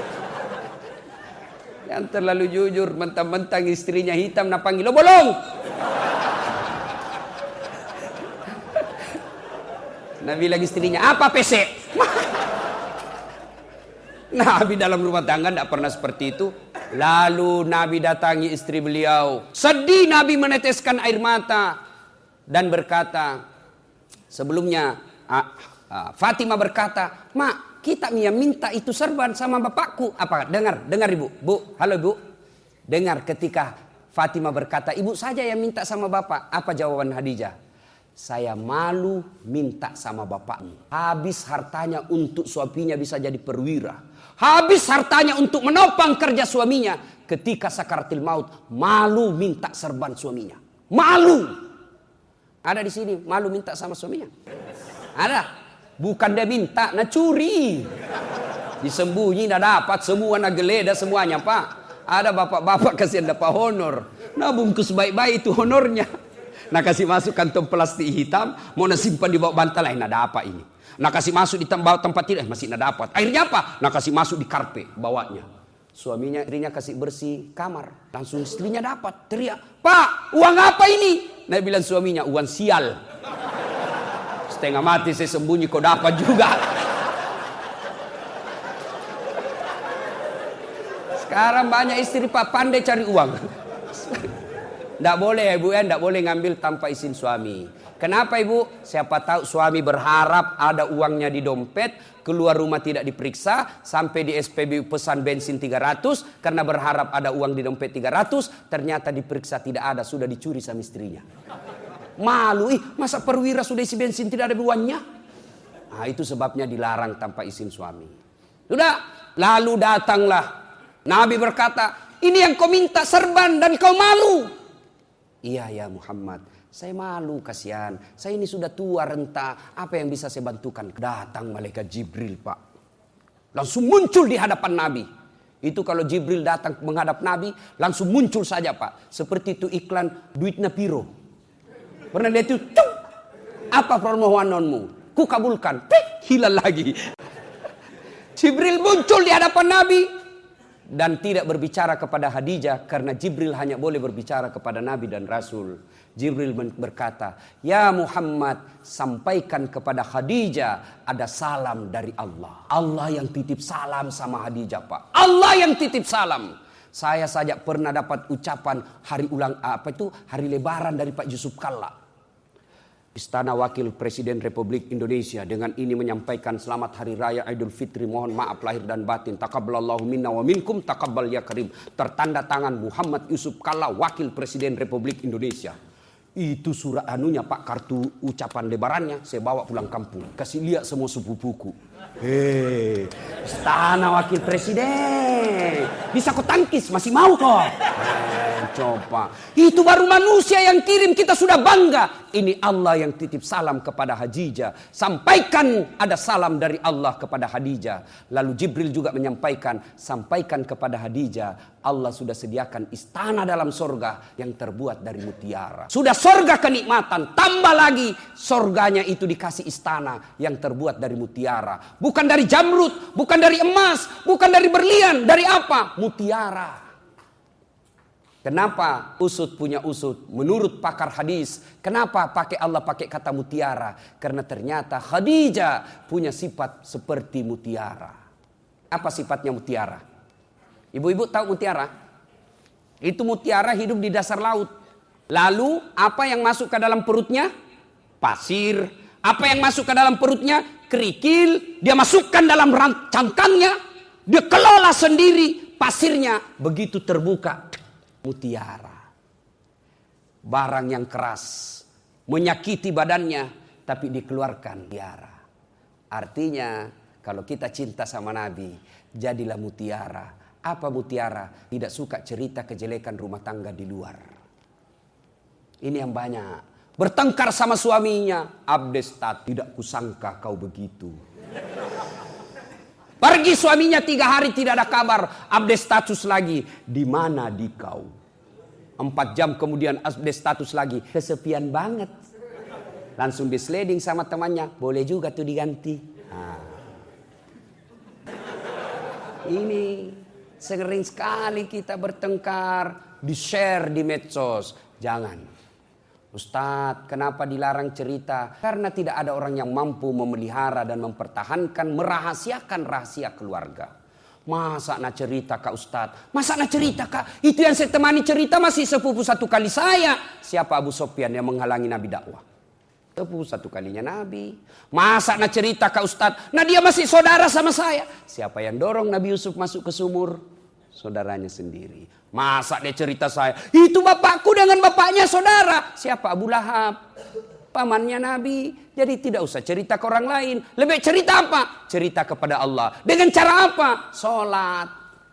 Yang terlalu jujur. Mentang-mentang istrinya hitam. Nah panggil, lo bolong. Nabi lagi istrinya, apa P C? Nabi dalam rumah tangga tidak pernah seperti itu. Lalu Nabi datangi istri beliau. Sedih Nabi meneteskan air mata. Dan berkata, sebelumnya ah, ah, Fatimah berkata, Mak, kita yang minta itu serban sama bapakku. Apa? Dengar, dengar ibu. Bu, halo ibu. Dengar ketika Fatimah berkata, ibu saja yang minta sama bapak. Apa jawaban Khadijah? Saya malu minta sama bapakmu. Habis hartanya untuk suaminya bisa jadi perwira. Habis hartanya untuk menopang kerja suaminya. Ketika sakaratil maut, malu minta serban suaminya. Malu. Ada di sini, malu minta sama suaminya. Ada. Bukan dia minta, nak curi. Disembunyi, nak dapat semua, nak geledah semuanya pak. Ada bapak-bapak kasihan dapat honor. Nah bungkus baik-baik itu honornya. Nah kasih masuk kantong plastik hitam. Mau nak simpan di bawah bantal lain. Ada apa ini? Nak kasih masuk di tempat tempat tidur, eh, masih nak dapat. Akhirnya apa? Nak kasih masuk di karpet bawanya. Suaminya, istrinya kasih bersih kamar. Langsung istrinya dapat, teriak, "Pak, uang apa ini?" Nah, bilang suaminya, "Uang sial." Setengah mati saya sembunyi, kau dapat juga. Sekarang banyak istri Pak pandai cari uang. Tidak boleh ibu ya, tidak boleh ngambil tanpa izin suami. Kenapa ibu? Siapa tahu suami berharap ada uangnya di dompet, keluar rumah tidak diperiksa, sampai di S P B U pesan bensin tiga ratus, karena berharap ada uang di dompet tiga ratus, ternyata diperiksa tidak ada, sudah dicuri sama istrinya. Malu, ih masa perwira sudah isi bensin tidak ada uangnya? Nah itu sebabnya dilarang tanpa izin suami. Sudah, lalu datanglah. Nabi berkata, "Ini yang kau minta serban dan kau malu." "Iya ya Muhammad, saya malu, kasihan. Saya ini sudah tua renta. Apa yang bisa saya bantukan?" Datang malaikat Jibril Pak. Langsung muncul di hadapan Nabi. Itu kalau Jibril datang menghadap Nabi, langsung muncul saja Pak. Seperti itu iklan duitnya piro. Pernah lihat itu? Cuk! Apa permohonanmu? Ku kabulkan. Pik, hilang lagi. Jibril muncul di hadapan Nabi. Dan tidak berbicara kepada Khadijah, karena Jibril hanya boleh berbicara kepada Nabi dan Rasul. Jibril berkata, "Ya Muhammad, sampaikan kepada Khadijah ada salam dari Allah." Allah yang titip salam sama Khadijah Pak. Allah yang titip salam. Saya saja pernah dapat ucapan hari ulang apa itu hari Lebaran dari Pak Yusuf Kalla. Istana Wakil Presiden Republik Indonesia dengan ini menyampaikan selamat Hari Raya Idul Fitri. Mohon maaf lahir dan batin. Taqabbalallahu minna wa minkum taqabbal ya karim. Tertanda tangan Muhammad Yusuf Kalla, Wakil Presiden Republik Indonesia. Itu surat anunya Pak, kartu ucapan lebarannya. Saya bawa pulang kampung. Kasih lihat semua sepupuku. Hei, Istana Wakil Presiden. Bisa kau tangkis, masih mau kok? Eh, coba. Itu baru manusia yang kirim, kita sudah bangga. Ini Allah yang titip salam kepada Khadijah. Sampaikan ada salam dari Allah kepada Khadijah. Lalu Jibril juga menyampaikan, sampaikan kepada Khadijah, Allah sudah sediakan istana dalam sorga yang terbuat dari mutiara. Sudah sorga kenikmatan, tambah lagi sorganya itu dikasih istana yang terbuat dari mutiara. Bukan dari jamrud, bukan dari emas, bukan dari berlian, dari apa? Mutiara. Kenapa usut punya usut? Menurut pakar hadis, kenapa pakai Allah pakai kata mutiara? Karena ternyata Khadijah punya sifat seperti mutiara. Apa sifatnya mutiara? Ibu-ibu tahu mutiara? Itu mutiara hidup di dasar laut. Lalu apa yang masuk ke dalam perutnya? Pasir. Apa yang masuk ke dalam perutnya? Kerikil. Dia masukkan dalam cangkangnya. Dia kelola sendiri pasirnya. Begitu terbuka. Mutiara. Barang yang keras. Menyakiti badannya. Tapi dikeluarkan mutiara. Artinya kalau kita cinta sama Nabi. Jadilah mutiara. Apa mutiara? Tidak suka cerita kejelekan rumah tangga di luar. Ini yang banyak. Bertengkar sama suaminya. Abdestat, tidak kusangka kau begitu. Pergi suaminya tiga hari tidak ada kabar. Update status lagi. Di mana di kau? Empat jam kemudian update status lagi. Kesepian banget. Langsung di sliding sama temannya. Boleh juga tuh diganti. Nah. Ini sering sekali kita bertengkar. Di share di medsos. Jangan. Ustadz, kenapa dilarang cerita? Karena tidak ada orang yang mampu memelihara dan mempertahankan, merahasiakan rahasia keluarga. Masa nak cerita kak Ustadz? Masa nak cerita kak? Itu yang saya temani cerita masih sepupu satu kali saya. Siapa Abu Sofyan yang menghalangi Nabi dakwah? Sepupu satu kalinya Nabi. Masa nak cerita kak Ustadz? Nah dia masih saudara sama saya. Siapa yang dorong Nabi Yusuf masuk ke sumur? Saudaranya sendiri. Masa dia cerita saya? Itu bapakku dengan bapaknya saudara. Siapa? Abu Lahab. Pamannya Nabi. Jadi tidak usah cerita ke orang lain. Lebih cerita apa? Cerita kepada Allah. Dengan cara apa? Sholat.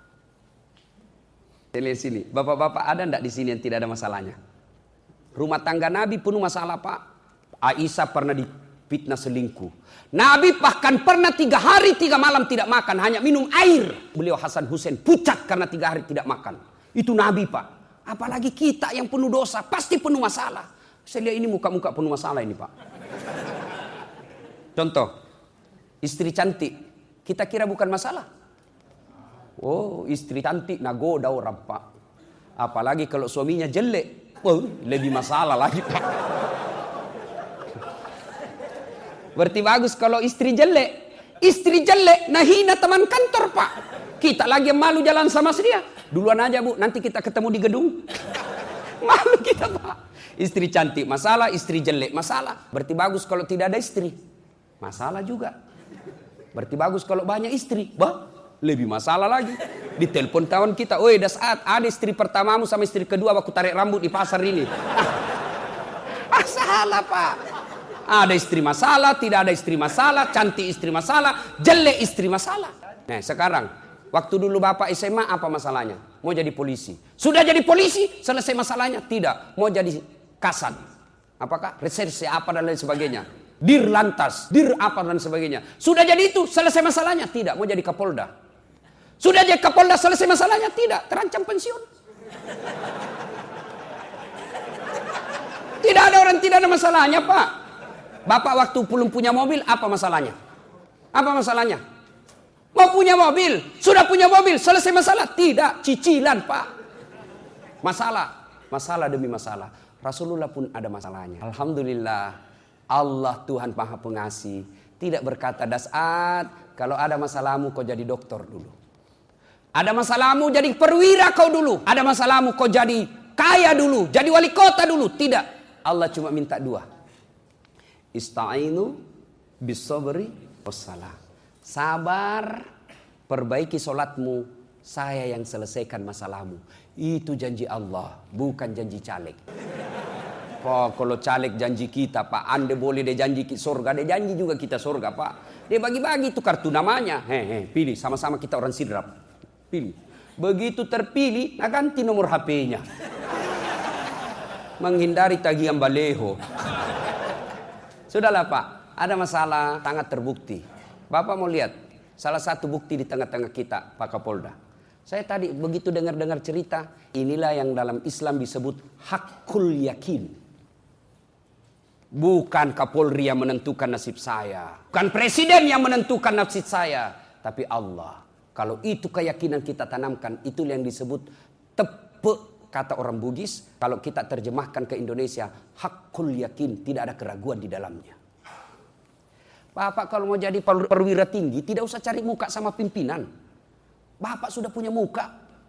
Lihat sini. Bapak-bapak ada enggak di sini yang tidak ada masalahnya? Rumah tangga Nabi penuh masalah Pak. Aisyah pernah difitnah selingkuh. Nabi bahkan pernah tiga hari tiga malam tidak makan. Hanya minum air. Beliau Hasan Hussein pucat karena tiga hari tidak makan. Itu Nabi Pak. Apalagi kita yang penuh dosa. Pasti penuh masalah. Saya lihat ini muka-muka penuh masalah ini Pak. Contoh. Istri cantik, kita kira bukan masalah. Oh, istri cantik nagoda orang Pak. Apalagi kalau suaminya jelek, oh, lebih masalah lagi Pak. Berarti bagus kalau istri jelek. Istri jelek nahina teman kantor Pak. Kita lagi malu jalan sama dia. Duluan aja Bu, nanti kita ketemu di gedung. Malu kita Pak. Istri cantik masalah, istri jelek masalah. Berarti bagus kalau tidak ada istri. Masalah juga. Berarti bagus kalau banyak istri. Bah, lebih masalah lagi. Di telepon kawan kita, "Woi, dah saat ada istri pertamamu sama istri kedua aku tarik rambut di pasar ini." Masalah Pak. Ada istri masalah, tidak ada istri masalah, cantik istri masalah, jelek istri masalah. Nah sekarang, waktu dulu Bapak S M A apa masalahnya? Mau jadi polisi. Sudah jadi polisi, selesai masalahnya? Tidak. Mau jadi kasat. Apakah? Reserse apa dan lain sebagainya. Dir lantas, dir apa dan sebagainya. Sudah jadi itu, selesai masalahnya? Tidak. Mau jadi kapolda. Sudah jadi kapolda, selesai masalahnya? Tidak. Terancam pensiun. Tidak ada orang tidak ada masalahnya Pak. Bapak waktu belum punya mobil, apa masalahnya? Apa masalahnya? Mau punya mobil, sudah punya mobil, selesai masalah? Tidak, cicilan Pak. Masalah, masalah demi masalah. Rasulullah pun ada masalahnya. Alhamdulillah, Allah Tuhan Maha Pengasih. Tidak berkata, "Dasat, kalau ada masalahmu kau jadi dokter dulu. Ada masalahmu jadi perwira kau dulu. Ada masalahmu kau jadi kaya dulu, jadi wali kota dulu." Tidak, Allah cuma minta dua. Ista'inu bis-sabri was-salah. Sabar, perbaiki solatmu, saya yang selesaikan masalahmu. Itu janji Allah, bukan janji caleg. Oh, kalau caleg janji kita Pak, Anda boleh dia janji surga, dia janji juga kita surga Pak. Dia bagi-bagi itu kartu namanya. Hehe, pilih, sama-sama kita orang sidrap. Pilih. Begitu terpilih, nah ganti nomor H P-nya. Menghindari tagihan baleho. Sudahlah Pak, ada masalah sangat terbukti. Bapak mau lihat salah satu bukti di tengah-tengah kita, Pak Kapolda. Saya tadi begitu dengar-dengar cerita, inilah yang dalam Islam disebut hakul yakin. Bukan Kapolri yang menentukan nasib saya, bukan presiden yang menentukan nasib saya, tapi Allah. Kalau itu keyakinan kita tanamkan, itu yang disebut tepe, kata orang Bugis. Kalau kita terjemahkan ke Indonesia, hakul yakin, tidak ada keraguan di dalamnya. Bapak kalau mau jadi perwira tinggi, tidak usah cari muka sama pimpinan. Bapak sudah punya muka.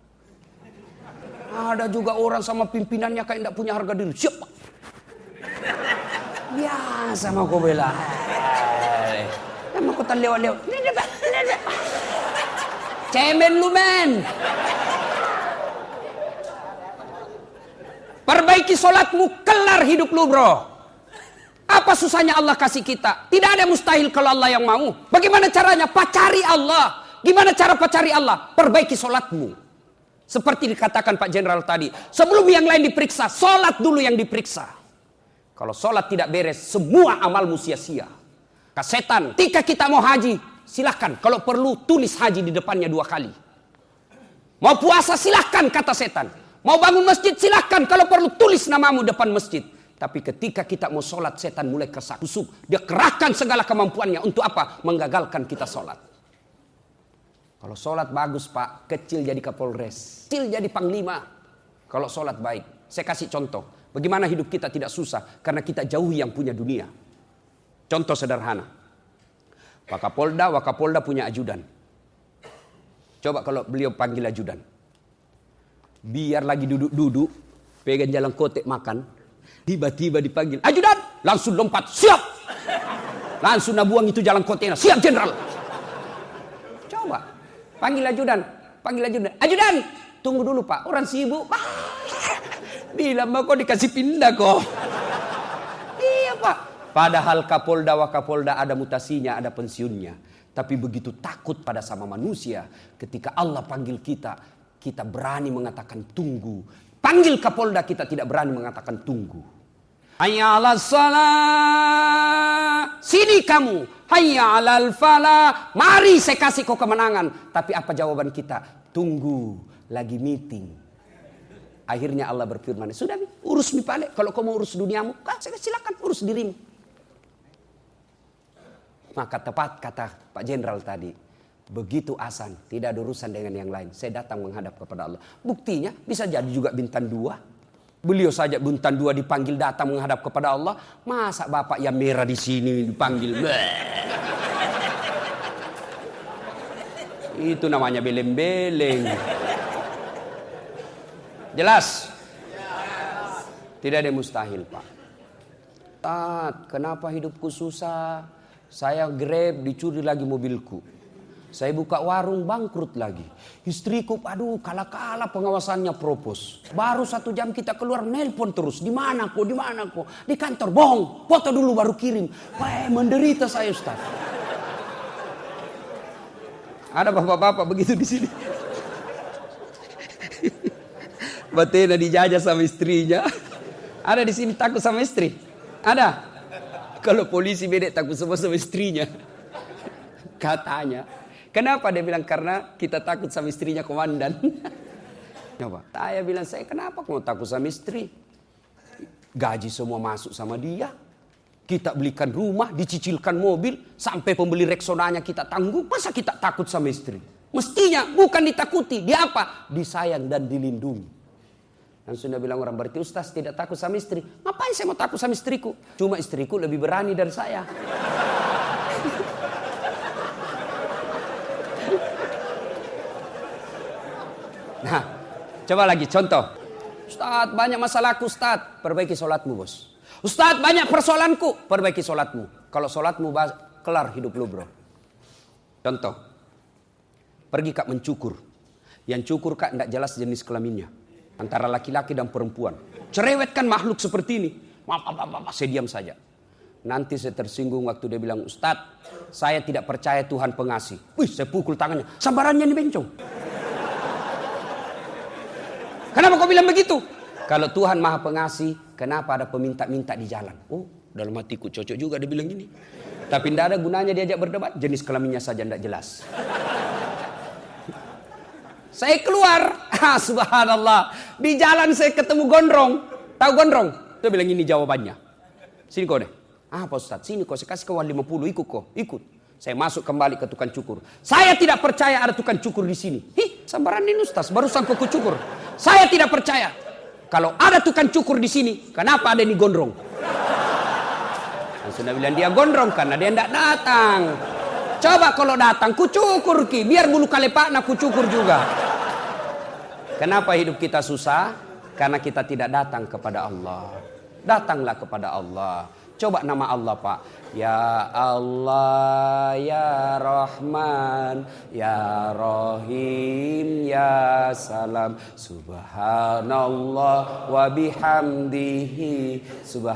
Ada juga orang sama pimpinannya kayak tidak punya harga diri. Siap Pak. Biasa mau kau bela. Emang kau tak lewat-lewat. Cemen lu men. Perbaiki solatmu, kelar hidup lu bro. Apa susahnya Allah kasih kita? Tidak ada mustahil kalau Allah yang mau. Bagaimana caranya? Pacari Allah. Gimana cara pacari Allah? Perbaiki solatmu. Seperti dikatakan Pak Jenderal tadi. Sebelum yang lain diperiksa, solat dulu yang diperiksa. Kalau solat tidak beres, semua amalmu sia-sia. Setan, ketika kita mau haji, silahkan. Kalau perlu tulis haji di depannya dua kali. Mau puasa silahkan kata setan. Mau bangun masjid silahkan, kalau perlu tulis namamu depan masjid. Tapi ketika kita mau sholat, setan mulai kersak kusuk. Dia kerahkan segala kemampuannya untuk apa? Menggagalkan kita sholat. Kalau sholat bagus Pak, kecil jadi Kapolres, kecil jadi Panglima. Kalau sholat baik. Saya kasih contoh. Bagaimana hidup kita tidak susah, karena kita jauh yang punya dunia. Contoh sederhana. Wakapolda, Wakapolda punya ajudan. Coba kalau beliau panggil ajudan. Biar lagi duduk-duduk, pegang jalan kotek makan, tiba-tiba dipanggil, ajudan, langsung lompat, siap. Langsung nabuang itu jalan koteknya, siap jenderal. Coba, panggil ajudan, panggil ajudan, ajudan, tunggu dulu Pak, orang sibuk. Bilang mau kok dikasih pindah kok. Iya Pak. Padahal Kapolda Wakapolda ada mutasinya, ada pensiunnya. Tapi begitu takut pada sama manusia, ketika Allah panggil kita, kita berani mengatakan tunggu. Panggil Kapolda kita tidak berani mengatakan tunggu. Hayya 'alas shalah. Sini kamu. Hayya 'alal falah. Mari saya kasih kau kemenangan. Tapi apa jawaban kita? Tunggu. Lagi meeting. Akhirnya Allah berfirman, sudah urus mi pale. Kalau kau mau urus duniamu, silakan urus dirimu. Maka tepat kata Pak Jenderal tadi. Begitu Hasan, tidak ada urusan dengan yang lain. Saya datang menghadap kepada Allah. Buktinya bisa jadi juga bintang dua. Beliau saja bintang dua dipanggil datang menghadap kepada Allah. Masa bapak yang merah di sini dipanggil? Itu namanya beleng-beleng. Jelas? Tidak ada yang mustahil, Pak. Ustaz, kenapa hidupku susah? Saya Grab, dicuri lagi mobilku. Saya buka warung, bangkrut lagi. Istriku, aduh, kala-kala pengawasannya propos. Baru satu jam kita keluar, nelpon terus. Di mana kok, di mana kok? Di kantor, bohong. Foto dulu baru kirim. Wah, menderita saya, Ustaz. Ada bapak-bapak begitu di sini. Batena dijajah sama istrinya. Ada di sini takut sama istri? Ada? Kalau polisi bedek takut sama, sama istrinya. Katanya. Kenapa dia bilang? Karena kita takut sama istrinya komandan. Coba. Saya bilang, saya kenapa kamu takut sama istri? Gaji semua masuk sama dia. Kita belikan rumah, dicicilkan mobil, sampai pembeli Rexonanya kita tanggung. Masa kita takut sama istri? Mestinya bukan ditakuti. Dia apa? Disayang dan dilindungi. Dan sudah bilang orang, berarti Ustaz tidak takut sama istri. Ngapain saya mau takut sama istriku? Cuma istriku lebih berani dari saya. Nah, coba lagi contoh. Ustaz, banyak masalahku Ustaz. Perbaiki sholatmu, bos. Ustaz, banyak persoalanku. Perbaiki sholatmu. Kalau sholatmu kelar hidup lu, bro. Contoh. Pergi kak mencukur. Yang cukur kak tidak jelas jenis kelaminnya. Antara laki-laki dan perempuan. Cerewetkan makhluk seperti ini. Maaf, maaf, maaf, saya diam saja. Nanti saya tersinggung waktu dia bilang, Ustaz, saya tidak percaya Tuhan pengasih. Wih, saya pukul tangannya. Sambarannya nih bencong. Kenapa kau bilang begitu? Kalau Tuhan maha pengasih, kenapa ada peminta-minta di jalan? Oh, dalam hatiku cocok juga dia bilang gini. Tapi tidak ada gunanya diajak berdebat. Jenis kelaminnya saja tidak jelas. Saya keluar. Ah, subhanallah. Di jalan saya ketemu gondrong. Tahu gondrong? Dia bilang ini jawabannya. Sini kau deh. Ah, Pak Ustaz, sini kau. Saya kasih kawan lima puluh. Ikut kau. Ikut. Saya masuk kembali ke tukang cukur. Saya tidak percaya ada tukang cukur di sini. Hi, sambaran ini Ustaz. Barusan kau cukur. Saya tidak percaya. Kalau ada tukang cukur di sini, kenapa ada ini gondrong? Dan sudah bilang dia gondrong karena dia tidak datang. Coba kalau datang, ku cukur ki. Biar bulu kalepakna ku cukur juga. Kenapa hidup kita susah? Karena kita tidak datang kepada Allah. Datanglah kepada Allah. Coba nama Allah, Pak. Ya Allah, ya Rahman, ya Rahim, ya Salam. Subhanallah wa bihamdihi,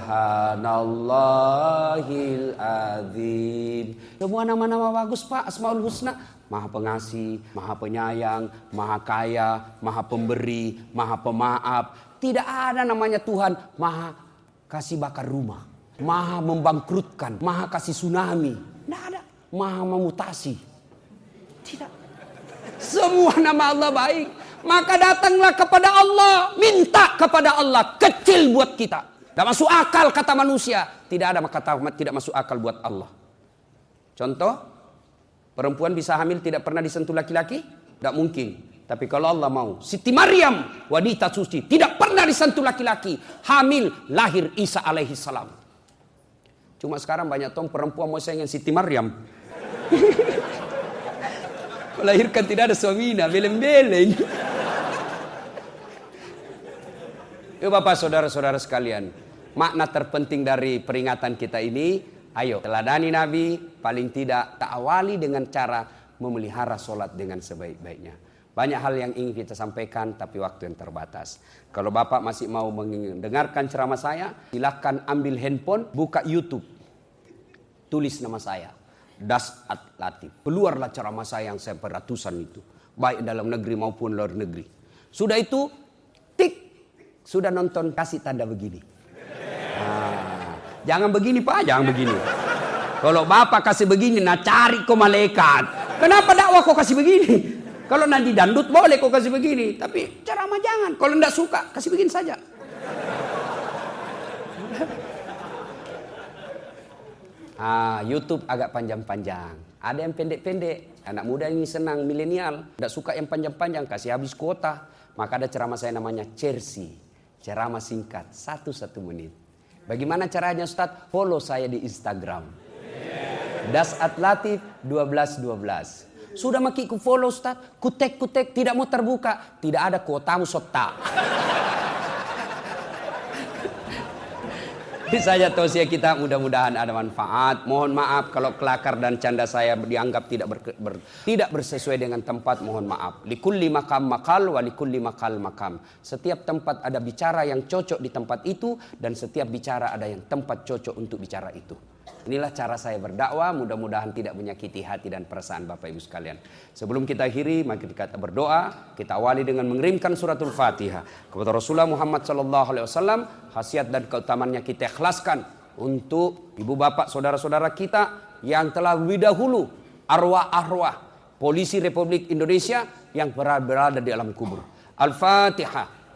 subhanallahil azim. Semua nama-nama bagus, Pak. Asmaul Husna. Maha pengasih, maha penyayang, maha kaya, maha pemberi, maha pemaaf. Tidak ada namanya Tuhan maha kasih bakar rumah. Maha membangkrutkan, maha kasih tsunami. Tidak ada. Maha memutasi. Tidak. Semua nama Allah baik. Maka datanglah kepada Allah. Minta kepada Allah. Kecil buat kita. Tidak masuk akal kata manusia. Tidak ada kata tidak masuk akal buat Allah. Contoh. Perempuan bisa hamil tidak pernah disentuh laki-laki? Tidak mungkin. Tapi kalau Allah mau. Siti Maryam. Wanita suci. Tidak pernah disentuh laki-laki. Hamil. Lahir Isa alaihi salam. Cuma sekarang banyak tong perempuan mau sayangin Siti Maryam. Melahirkan tidak ada suaminya, beleng-beleng. Yuk Bapak, saudara-saudara sekalian. Makna terpenting dari peringatan kita ini, ayo teladani Nabi, paling tidak tak awali dengan cara memelihara sholat dengan sebaik-baiknya. Banyak hal yang ingin kita sampaikan, tapi waktu yang terbatas. Kalau Bapak masih mau mendengarkan ceramah saya, silakan ambil handphone, buka YouTube. Tulis nama saya, Dasat Latif. Keluarlah ceramah saya yang sampai ratusan itu. Baik dalam negeri maupun luar negeri. Sudah itu, tik. Sudah nonton, kasih tanda begini. Nah, jangan begini Pak, jangan begini. Kalau Bapak kasih begini, nah cari kau malaikat. Kenapa dakwah kau kasih begini? Kalau nanti dandut boleh kau kasih begini. Tapi ceramah jangan. Kalau tidak suka, kasih begini saja. Ah, YouTube agak panjang-panjang. Ada yang pendek-pendek. Anak muda ini senang, milenial. Tidak suka yang panjang-panjang, kasih habis kuota. Maka ada ceramah saya namanya Chersi. Ceramah singkat, satu satu menit. Bagaimana caranya Ustaz? Follow saya di Instagram. Das Atlatif dua belas dua belas. Sudah maki ku follow Ustaz. Kutek-kutek tidak mau terbuka. Tidak ada kuotamu sota. Ini saja tausiah kita, mudah-mudahan ada manfaat. Mohon maaf kalau kelakar dan canda saya dianggap tidak ber, ber, tidak bersesuai dengan tempat, mohon maaf. Likulli makam makal wa likulli makal makam. Setiap tempat ada bicara yang cocok di tempat itu dan setiap bicara ada yang tempat cocok untuk bicara itu. Inilah cara saya berdakwah, mudah-mudahan tidak menyakiti hati dan perasaan Bapak Ibu sekalian. Sebelum kita akhiri, mari kita berdoa. Kita awali dengan mengirimkan suratul Fatihah kepada Rasulullah Muhammad sallallahu alaihi wasallam. Khasiat dan keutamannya kita ikhlaskan untuk ibu bapak saudara-saudara kita yang telah lebih dahulu, arwah-arwah polisi Republik Indonesia yang berada di alam kubur. Al-Fatihah.